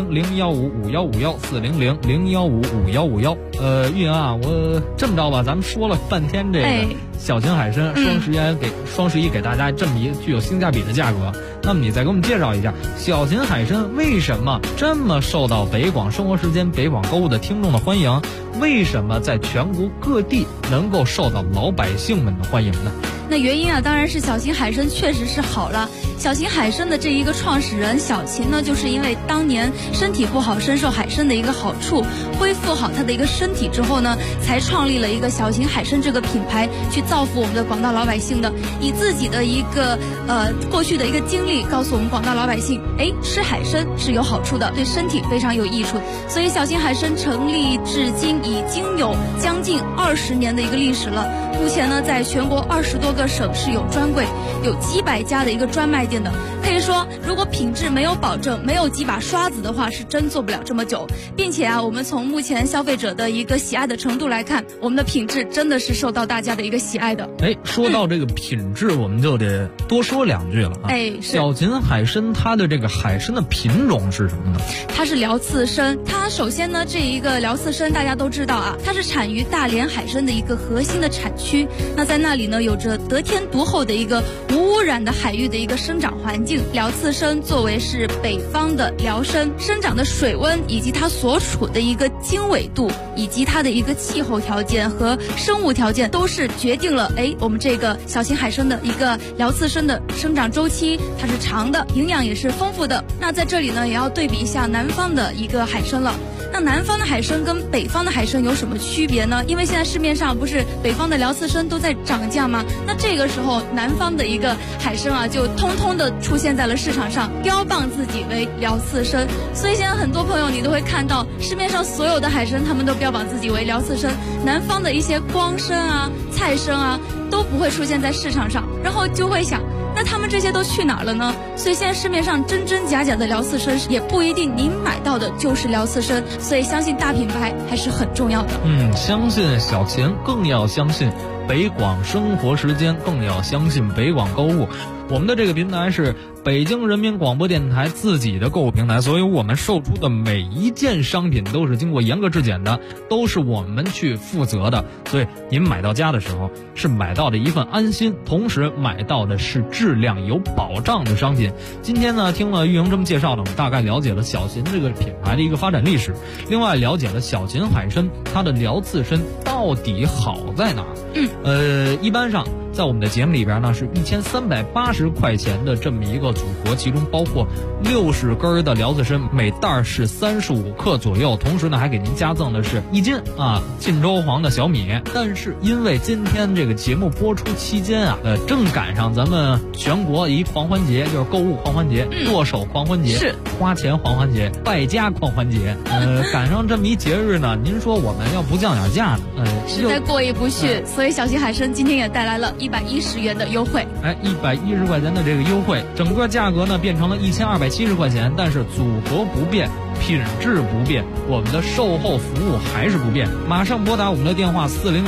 400-015-5151，400-015-5151。玉莹啊，我这么着吧，咱们说了半天这个小秦海参，双11给大家这么一具有性价比的价格。那么你再给我们介绍一下小秦海参为什么这么受到北广生活时间、北广购物的听众的欢迎？为什么在全国各地能够受到老百姓们的欢迎呢？ 那原因啊，当然是小秦海参确实是好了。小秦海参的这一个创始人小秦呢，就是因为当年身体不好，深受海参的一个好处，恢复好他的一个身体之后呢，才创立了一个小秦海参这个品牌，去造福我们的广大老百姓的。以自己的一个过去的一个经历，告诉我们广大老百姓，吃海参是有好处的，对身体非常有益处。所以小秦海参成立至今已经有将近20年的一个历史了。目前呢，在全国20多个省市有专柜，有几百家的一个专卖店的。可以说，如果品质没有保证，没有几把刷子的话，是真做不了这么久。并且啊，我们从目前消费者的一个喜爱的程度来看，我们的品质真的是受到大家的一个喜爱的。 说到这个品质，我们就得多说2句了啊。小秦海参它的这个海参的品种是什么呢？ 它是辽刺参。它首先呢，这一个辽刺参大家都知道啊，它是产于大连海参的一个核心的产区。那在那里呢，有着得天独厚的一个无污染的海域的一个生长环境。辽刺参作为是北方的辽参，生长的水温以及它所处的一个经纬度，以及它的一个气候条件和生物条件，都是决定了我们这个小秦海参的一个辽刺参的生长周期，它是长的，营养也是丰富的。那在这里呢，也要对比一下南方的一个海参了。那南方的海参跟北方的海参有什么区别呢？因为现在市面上不是北方的辽刺参都在涨价吗？那这个时候南方的一个海参啊，就通通的出现在了市场上，标榜自己为辽刺参。所以现在很多朋友你都会看到市面上所有的海参，他们都标榜自己为辽刺参，南方的一些光参啊、菜参啊都不会出现在市场上，然后就会想，那他们这些都去哪儿了呢？所以现在市面上真真假假的辽刺参也不一定您买到的就是辽刺参，所以相信大品牌还是很重要的。 相信小秦，更要相信北广生活时间，更要相信北广购物。我们的这个平台是北京人民广播电台自己的购物平台，所以我们售出的每一件商品都是经过严格质检的，都是我们去负责的。所以您买到家的时候是买到的一份安心，同时买到的是质量有保障的商品。今天呢，听了玉莹这么介绍呢，我们大概了解了小秦这个品牌的一个发展历史，另外了解了小秦海参它的辽刺参到底好在哪儿。一般上在我们的节目里边呢是1380块钱的这么一个组合，其中包括60根的辽刺参，每袋是35克左右，同时呢还给您加赠的是1斤晋州黄的小米。但是因为今天这个节目播出期间正赶上咱们全国一狂欢节，就是购物狂欢节、剁手狂欢节、 是花钱狂欢节、败家狂欢节，赶上这么一节日呢，您说我们要不降点价呢， 实在过意不去，所以小型海参今天也带来了110元的优惠。 110块钱的这个优惠，整个价格呢变成了1270块钱，但是组合不变，品质不变，我们的售后服务还是不变。马上拨打我们的电话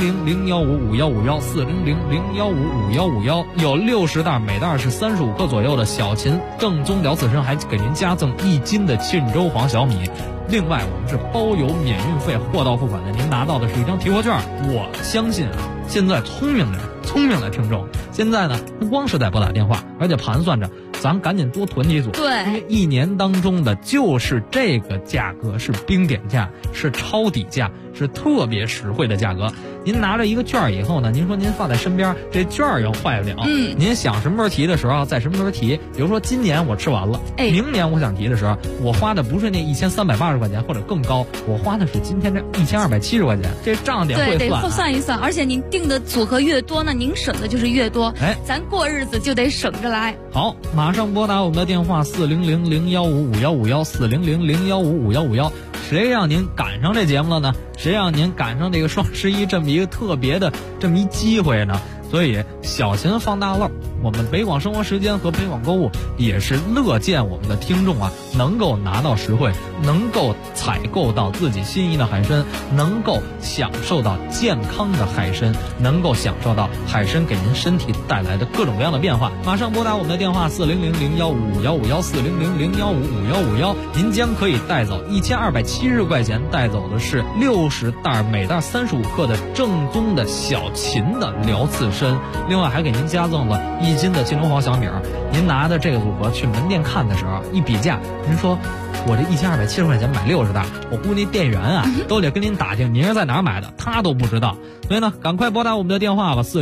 400-015-5151，400-015-5151，有60袋，每袋是35克左右的小秦正宗辽刺参，还给您加赠1斤的沁州黄小米。另外我们是包邮免运费，货到付款的，您拿到的是一张提货券。我相信现在聪明的听众现在呢不光是在拨打电话，而且盘算着咱赶紧多囤几组， 对， 因为一年当中的就是这个价格是冰点价，是抄底价，是特别实惠的价格。您拿着一个券以后呢，您说您放在身边，这券又坏不了，您想什么时候提的时候在什么时候提。比如说今年我吃完了，明年我想提的时候，我花的不是那1380块钱或者更高，我花的是今天这1270块钱，这账得会算， 对，得算一算。而且您定的组合越多呢，您省的就是越多，咱过日子就得省着来。 好，马上拨打我们的电话400-015-5151，400-015-5151，谁让您赶上这节目了呢？谁让您赶上这个双11这么一个特别的这么一机会呢？所以小秦放大漏，我们北广生活时间和北广购物也是乐见我们的听众能够拿到实惠，能够采购到自己心仪的海参，能够享受到健康的海参，能够享受到海参给您身体带来的各种各样的变化。马上拨打我们的电话400-015-5151，400-015-5151，您将可以带走1270块钱，带走的是60袋，每袋35克的正宗的小秦的辽刺参，另外还给您加赠了1斤的沁州黄小米。您拿的这个组合去门店看的时候一比价，您说我这1270块钱买60袋，我估计店员都得跟您打听您是在哪儿买的，他都不知道。所以呢，赶快拨打我们的电话吧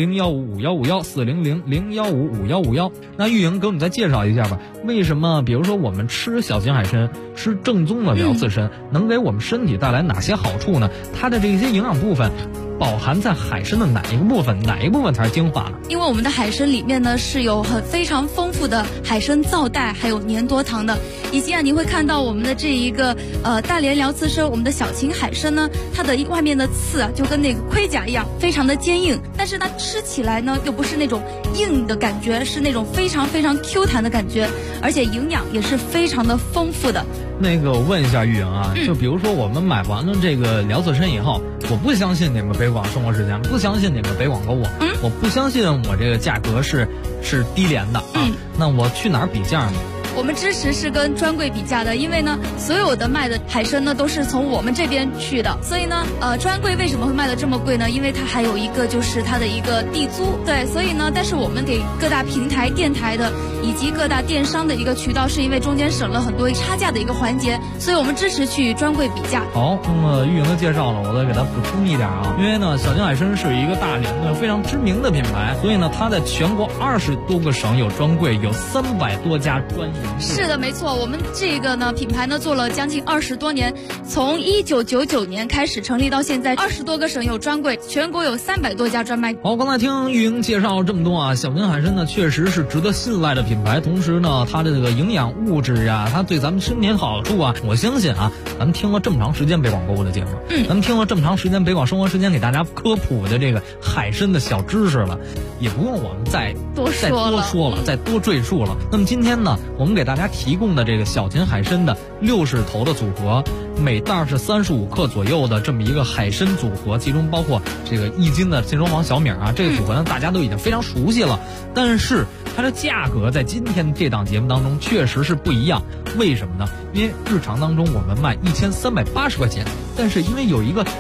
，400-015-5151，400-015-5151。那玉莹给我们再介绍一下吧，为什么比如说我们吃小型海参，吃正宗的辽刺参，能给我们身体带来哪些好处呢？它的这些营养部分饱含在海参的哪一个部分？哪一部分才是精华呢？ 因为我们的海参里面呢是有非常丰富的海参皂带，还有粘多糖的，以及您会看到我们的这一个大连辽刺参，我们的小秦海参呢，它的外面的刺就跟那个盔甲一样，非常的坚硬，但是它吃起来呢又不是那种硬的感觉，是那种非常非常 Q 弹的感觉，而且营养也是非常的丰富的。 那个我问一下玉莹就比如说我们买完了这个辽刺参以后，我不相信你们北广生活时间，不相信你们北广购物，我不相信我这个价格是低廉的那我去哪儿比价呢？ 我们支持是跟专柜比价的，因为呢，所有的卖的海参呢都是从我们这边去的，所以呢，专柜为什么会卖的这么贵呢？因为它还有一个就是它的一个地租，对，所以呢，但是我们给各大平台、电台的以及各大电商的一个渠道，是因为中间省了很多差价的一个环节，所以我们支持去专柜比价。 好，那么玉莹的介绍呢，我再给它补充一点因为呢，小秦海参是一个大连的非常知名的品牌，所以呢，它在全国20多个省有专柜，有300多家专营。 是的，没错，我们这个呢品牌呢做了将近20多年，从1999年开始成立到现在，20多个省有专柜，全国有300多家专卖。 好，刚才听玉莹介绍这么多小秦海参呢确实是值得信赖的品牌，同时呢它的这个营养物质它对咱们身体好处我相信咱们听了这么长时间北广购物的节目，咱们听了这么长时间北广生活时间给大家科普的这个海参的小知识了，也不用我们再多说了，再多赘述了。那么今天呢，我们给大家提供的这个小秦海参的60头的组合，每袋是35克左右的这么一个海参组合，其中包括这个1斤的沁州黄小米这个组合呢大家都已经非常熟悉了，但是它的价格在今天这档节目当中确实是不一样。为什么呢？因为日常当中我们卖1380块钱，但是因为有一个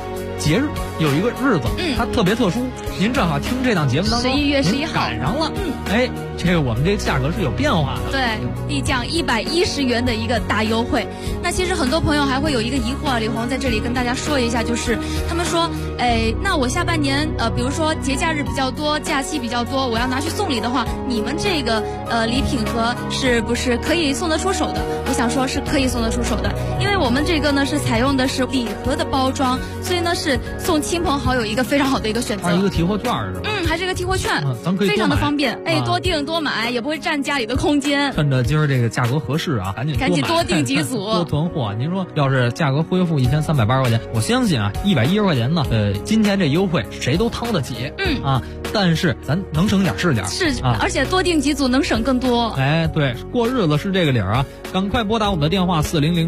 节日，有一个日子，它特别特殊。您正好听这档节目当中 11月11号赶上了，哎，这个我们这价格是有变化的， 对，立降110元的一个大优惠。那其实很多朋友还会有一个疑惑，李红在这里跟大家说一下，就是他们说，那我下半年比如说节假日比较多，假期比较多，我要拿去送礼的话，你们这个礼品盒是不是可以送得出手的？我想说是可以送得出手的，因为我们这个呢是采用的是礼盒的包装，所以呢是送亲朋好友一个非常好的一个选择。 还有一个提货券是吧？ 还是一个提货券， 咱可以非常的方便，多订多买，也不会占家里的空间。 趁着今儿这个价格合适啊，赶紧多订几组， 多囤货。您说要是价格恢复1380块钱，我相信啊，110块钱呢，今天这优惠谁都掏得起，但是咱能省点是点， 而且多订几组能省更多。 哎，对，过日子是这个理儿啊，赶快拨打我们的电话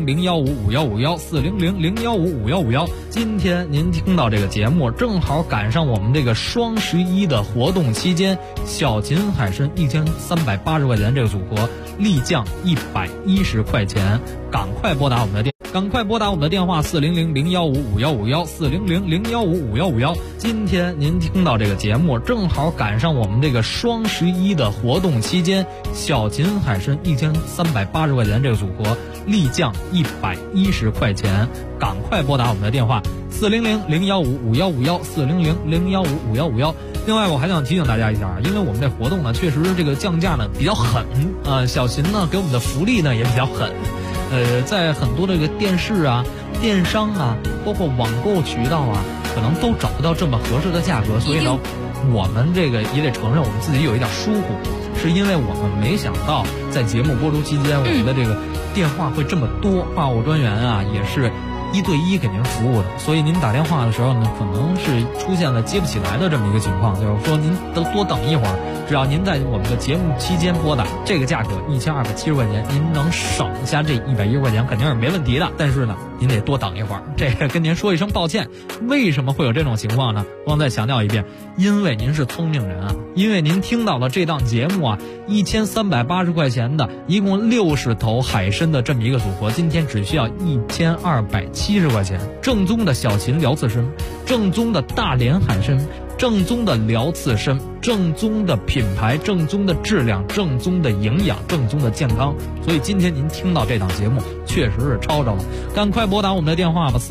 400-015-5151，400-015-5151。今天您听到这个节目，正好赶上我们这个双11的活动期间，小秦海参1380块钱这个组合立降110块钱，赶快拨打我们的电话400-015-5151，400-015-5151。今天您听到这个节目，正好赶上我们这个双11的活动期间，小秦海参1380块钱这个组合立降110块钱，赶快拨打我们的电话400-015-5151，400-015-5151。另外我还想提醒大家一下，因为我们这活动呢确实这个降价呢比较狠，小秦呢给我们的福利呢也比较狠，在很多这个电视啊、电商啊，包括网购渠道啊，可能都找不到这么合适的价格，所以呢我们这个也得承认我们自己有一点疏忽，是因为我们没想到在节目播出期间我们的这个电话会这么多，话务专员啊也是1对1给您服务的，所以您打电话的时候呢，可能是出现了接不起来的这么一个情况，就是说您都多等一会儿，只要您在我们的节目期间拨打，这个价格1270块钱，您能省下这110块钱肯定是没问题的，但是呢您得多等一会儿，这个跟您说一声抱歉。为什么会有这种情况呢？我再强调一遍，因为您是聪明人啊，因为您听到了这档节目啊，1380块钱的一共60头海参的这么一个组合，今天只需要1270块钱，正宗的小秦辽刺参，正宗的大连海参，正宗的辽刺参，正宗的品牌，正宗的质量，正宗的营养，正宗的健康。所以今天您听到这档节目确实是抄着了，赶快拨打我们的电话吧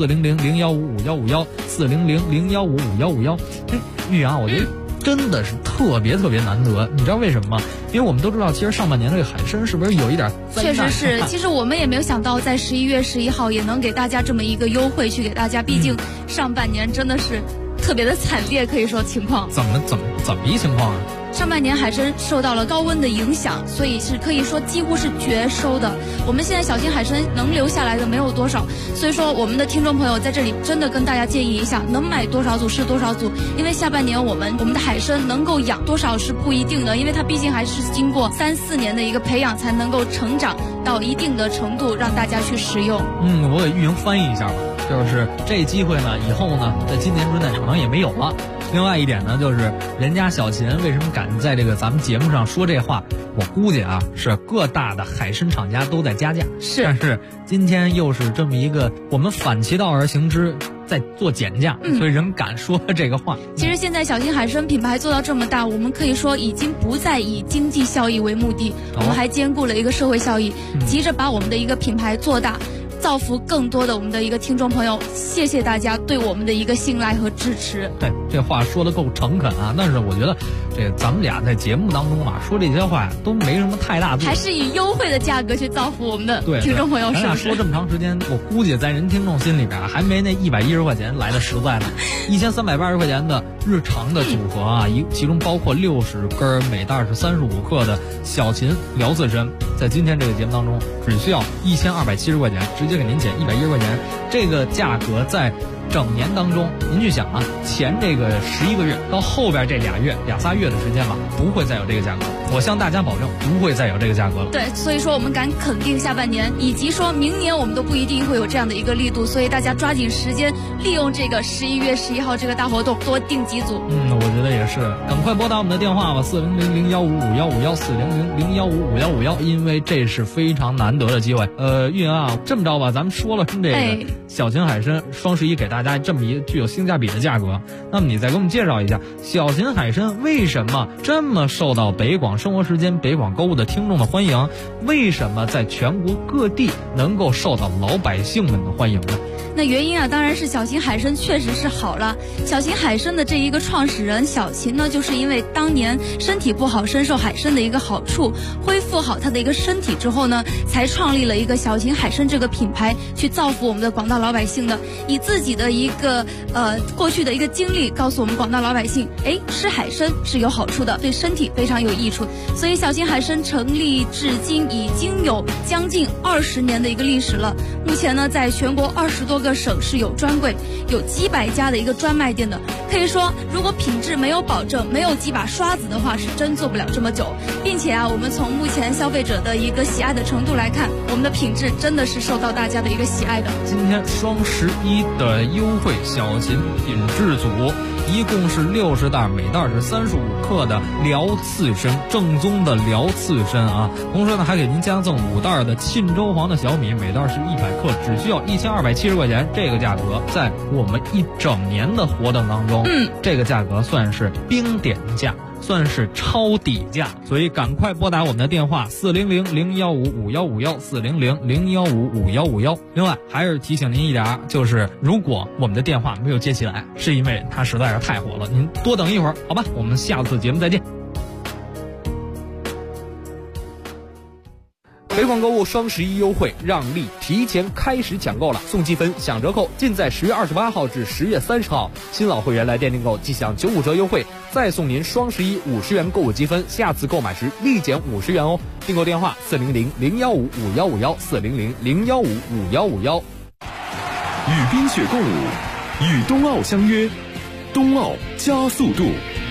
，400-015-5151，400-015-5151。玉阳，我觉得真的是特别难得，你知道为什么吗？因为我们都知道，其实上半年这个海参是不是有一点确实是，其实我们也没有想到在11月11号也能给大家这么一个优惠去给大家，毕竟上半年真的是特别的惨烈，可以说情况。 怎么一情况啊？ 上半年海参受到了高温的影响，所以是可以说几乎是绝收的。我们现在小秦海参能留下来的没有多少，所以说我们的听众朋友在这里真的跟大家建议一下，能买多少组是多少组，因为下半年我们的海参能够养多少是不一定的，因为它毕竟还是经过3-4年的一个培养才能够成长到一定的程度，让大家去食用。 我给玉莹翻译一下吧，就是这机会呢，以后呢，在今年之内可能也没有了。另外一点呢，就是人家小秦为什么敢在这个咱们节目上说这话，我估计啊，是各大的海参厂家都在加价，但是今天又是这么一个我们反其道而行之，在做减价，所以人敢说这个话。 其实现在小秦海参品牌做到这么大，我们可以说已经不再以经济效益为目的，我们还兼顾了一个社会效益，急着把我们的一个品牌做大，造福更多的我们的一个听众朋友。谢谢大家对我们的一个信赖和支持。 对，这话说的够诚恳啊，但是我觉得这咱们俩在节目当中啊说这些话都没什么太大作用， 还是以优惠的价格去造福我们的听众朋友。 咱俩说这么长时间，我估计在人听众心里边还没那110块钱来的实在呢。1380块钱的日常的组合啊，其中包括60根，每袋是35克的小秦辽刺参，在今天这个节目当中只需要1270块钱，直接给您减110块钱。这个价格在整年当中，您去想啊，前这个11个月到后边这2-3月的时间吧，不会再有这个价格。我向大家保证，不会再有这个价格了。 对，所以说我们敢肯定下半年，以及说明年我们都不一定会有这样的一个力度，所以大家抓紧时间，利用这个11月11号这个大活动，多订几组。 我觉得也是，赶快拨打我们的电话吧，400-015-5151，400-015-5151，因为这是非常难得的机会。运啊，这么着吧，咱们说了这个小秦海参双11给大家大家这么一个具有性价比的价格。那么你再给我们介绍一下小秦海参为什么这么受到北广生活时间、北广购物的听众的欢迎？为什么在全国各地能够受到老百姓们的欢迎呢？ 那原因啊，当然是小秦海参确实是好了。小秦海参的这一个创始人小秦呢，就是因为当年身体不好，深受海参的一个好处，恢复好他的一个身体之后呢，才创立了一个小秦海参这个品牌，去造福我们的广大老百姓的。以自己的一个过去的一个经历，告诉我们广大老百姓，吃海参是有好处的，对身体非常有益处。所以小秦海参成立至今已经有将近20年的一个历史了。目前呢，在全国20多个省市有专柜，有几百家的一个专卖店的。可以说，如果品质没有保证，没有几把刷子的话，是真做不了这么久。并且啊，我们从目前消费者的一个喜爱的程度来看，我们的品质真的是受到大家的一个喜爱的。 今天双11的优惠小秦品质组，一共是60袋，每袋是35克的辽刺参，正宗的辽刺参啊。同时呢，还给您加赠5袋的沁州黄的小米，每袋是100克，只需要1270块钱。这个价格在我们一整年的活动当中，这个价格算是冰点价，算是超底价，所以赶快拨打我们的电话400-015-5151，400-015-5151。另外还是提醒您一点，就是如果我们的电话没有接起来，是因为它实在是太火了，您多等一会儿，好吧？我们下次节目再见。 北广购物双11优惠让利提前开始抢购了，送积分享折扣尽在10月28号至10月30号。新老会员来店订购即享95折优惠，再送您双11 50元购物积分，下次购买时立减50元哦。订购电话400-015-5151，400-015-5151。 与冰雪共舞，与冬奥相约，冬奥加速度。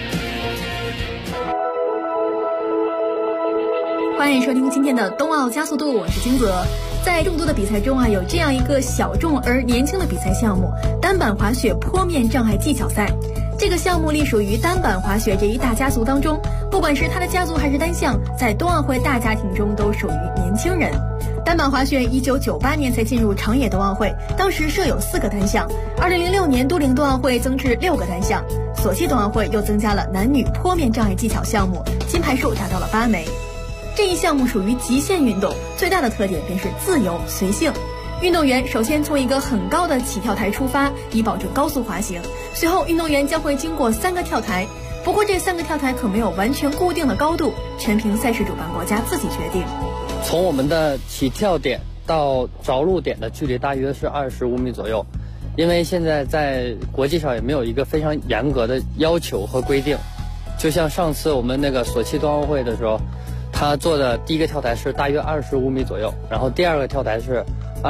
欢迎收听今天的冬奥加速度，我是金泽。在众多的比赛中啊，有这样一个小众而年轻的比赛项目——单板滑雪坡面障碍技巧赛。这个项目隶属于单板滑雪这一大家族当中，不管是它的家族还是单项，在冬奥会大家庭中都属于年轻人。单板滑雪1998年才进入长野冬奥会，当时设有4个单项。2006年都灵冬奥会增至6个单项，索契冬奥会又增加了男女坡面障碍技巧项目，金牌数达到了8枚。这一项目属于极限运动，最大的特点便是自由随性。运动员首先从一个很高的起跳台出发，以保证高速滑行。随后运动员将会经过3个跳台，不过这3个跳台可没有完全固定的高度，全凭赛事主办国家自己决定。 从我们的起跳点到着陆点的距离大约是25米左右，因为现在在国际上也没有一个非常严格的要求和规定。就像上次我们那个索契冬奥会的时候，他做的第一个跳台是大约25米左右，然后第二个跳台是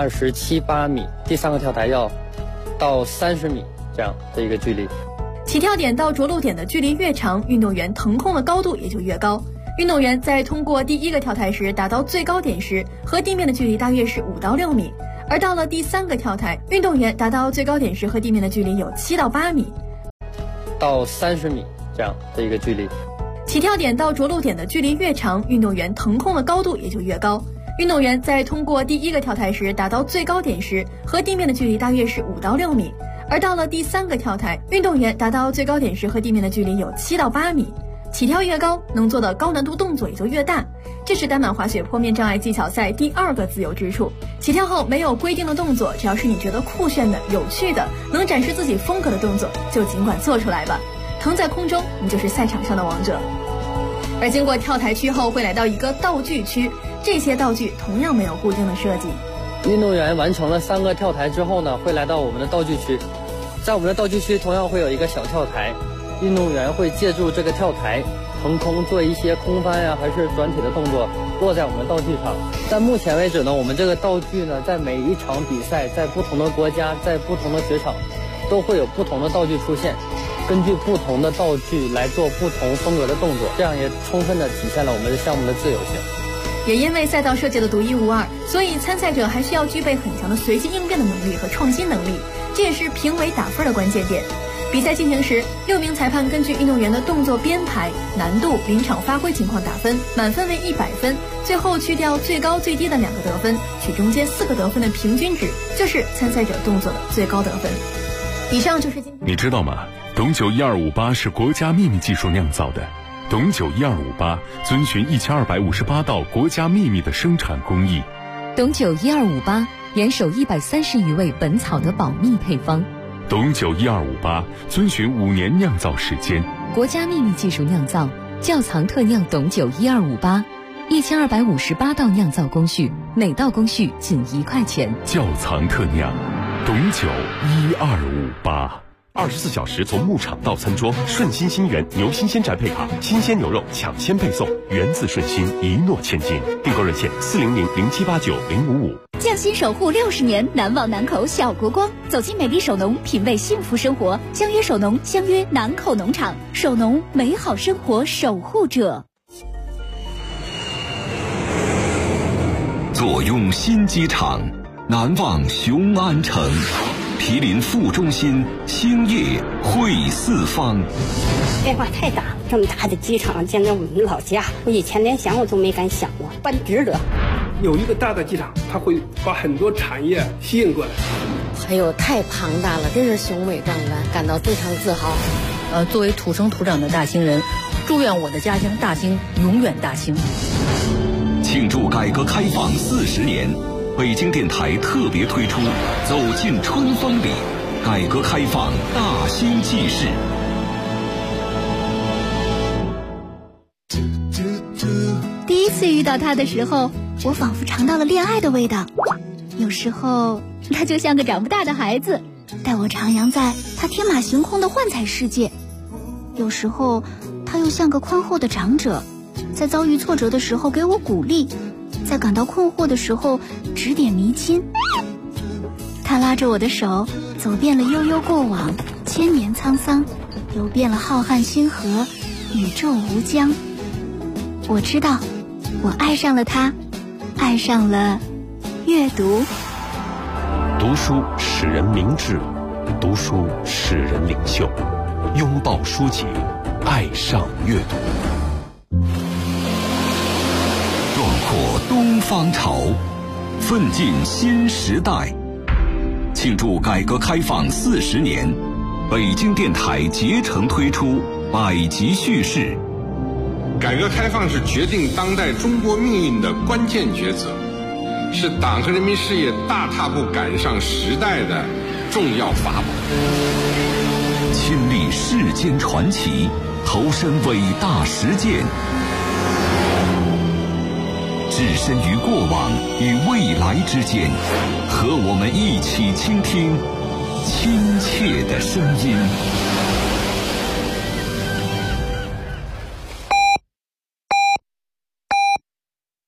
27、8米，第3个跳台要到30米这样的一个距离。 起跳点到着陆点的距离越长，运动员腾空的高度也就越高。运动员在通过第1个跳台时达到最高点时，和地面的距离大约是5到6米，而到了第3个跳台，运动员达到最高点时和地面的距离有7到8米， 到30米这样的一个距离。 起跳点到着陆点的距离越长，运动员腾空的高度也就越高。运动员在通过第1个跳台时达到最高点时，和地面的距离大约是5到6米，而到了第3个跳台，运动员达到最高点时和地面的距离有7到8米。起跳越高，能做的高难度动作也就越大，这是单板滑雪坡面障碍技巧赛第2个自由之处。起跳后没有规定的动作，只要是你觉得酷炫的、有趣的、能展示自己风格的动作，就尽管做出来吧。腾在空中，你就是赛场上的王者。而经过跳台区后，会来到一个道具区，这些道具同样没有固定的设计。 运动员完成了3个跳台之后呢，会来到我们的道具区。在我们的道具区同样会有一个小跳台，运动员会借助这个跳台腾空做一些空翻呀，还是转体的动作，落在我们的道具上。在目前为止呢，我们这个道具呢，在每一场比赛，在不同的国家，在不同的雪场，都会有不同的道具出现。根据不同的道具来做不同风格的动作，这样也充分的体现了我们的项目的自由性。 也因为赛道设计的独一无二，所以参赛者还需要具备很强的随机应变的能力和创新能力，这也是评委打分的关键点。比赛进行时，6名裁判根据运动员的动作编排、难度、临场发挥情况打分，满分为100分，最后去掉最高最低的2个得分，取中间4个得分的平均值，就是参赛者动作的最高得分。 以上就是今天。 你知道吗？董酒1258是国家秘密技术酿造的。董酒1258遵循1258道国家秘密的生产工艺。 董酒1258严守130余味本草的保密配方。 董酒1258遵循5年酿造时间， 国家秘密技术酿造，窖藏特酿董酒1258，1258道酿造工序，每道工序仅1块钱。 窖藏特酿，董酒1258。 24小时从牧场到餐桌，顺心新源牛新鲜宅配卡，新鲜牛肉抢先配送，源自顺心，一诺千金。订购热线40007890555。 匠心守护60年，难忘南口小国光。走进美丽首农，品味幸福生活。相约首农，相约南口农场。首农，美好生活守护者。 坐拥新机场，难忘雄安城。毗邻副中心，兴业汇四方。 变化太大，这么大的机场建在我们老家，我以前连想我都没敢想过，办值得。 有一个大的机场，它会把很多产业吸引过来。 还有太庞大了，真是雄伟壮观，感到非常自豪。 作为土生土长的大兴人，祝愿我的家乡大兴永远大兴。 庆祝改革开放40年。北京电台特别推出《走进春风里》，改革开放大兴纪事。 第一次遇到他的时候，我仿佛尝到了恋爱的味道。有时候他就像个长不大的孩子，带我徜徉在他天马行空的幻彩世界；有时候他又像个宽厚的长者，在遭遇挫折的时候给我鼓励，在感到困惑的时候指点迷津。他拉着我的手，走遍了悠悠过往，千年沧桑，游遍了浩瀚星河，宇宙无疆。我知道，我爱上了他，爱上了阅读。 读书使人明智，读书使人领袖。拥抱书籍，爱上阅读。 壮阔东方潮，奋进新时代。庆祝改革开放40年，北京电台竭诚推出百集叙事。 改革开放是决定当代中国命运的关键抉择，是党和人民事业大踏步赶上时代的重要法宝。 亲历世间传奇，投身伟大实践，置身于过往与未来之间，和我们一起倾听亲切的声音。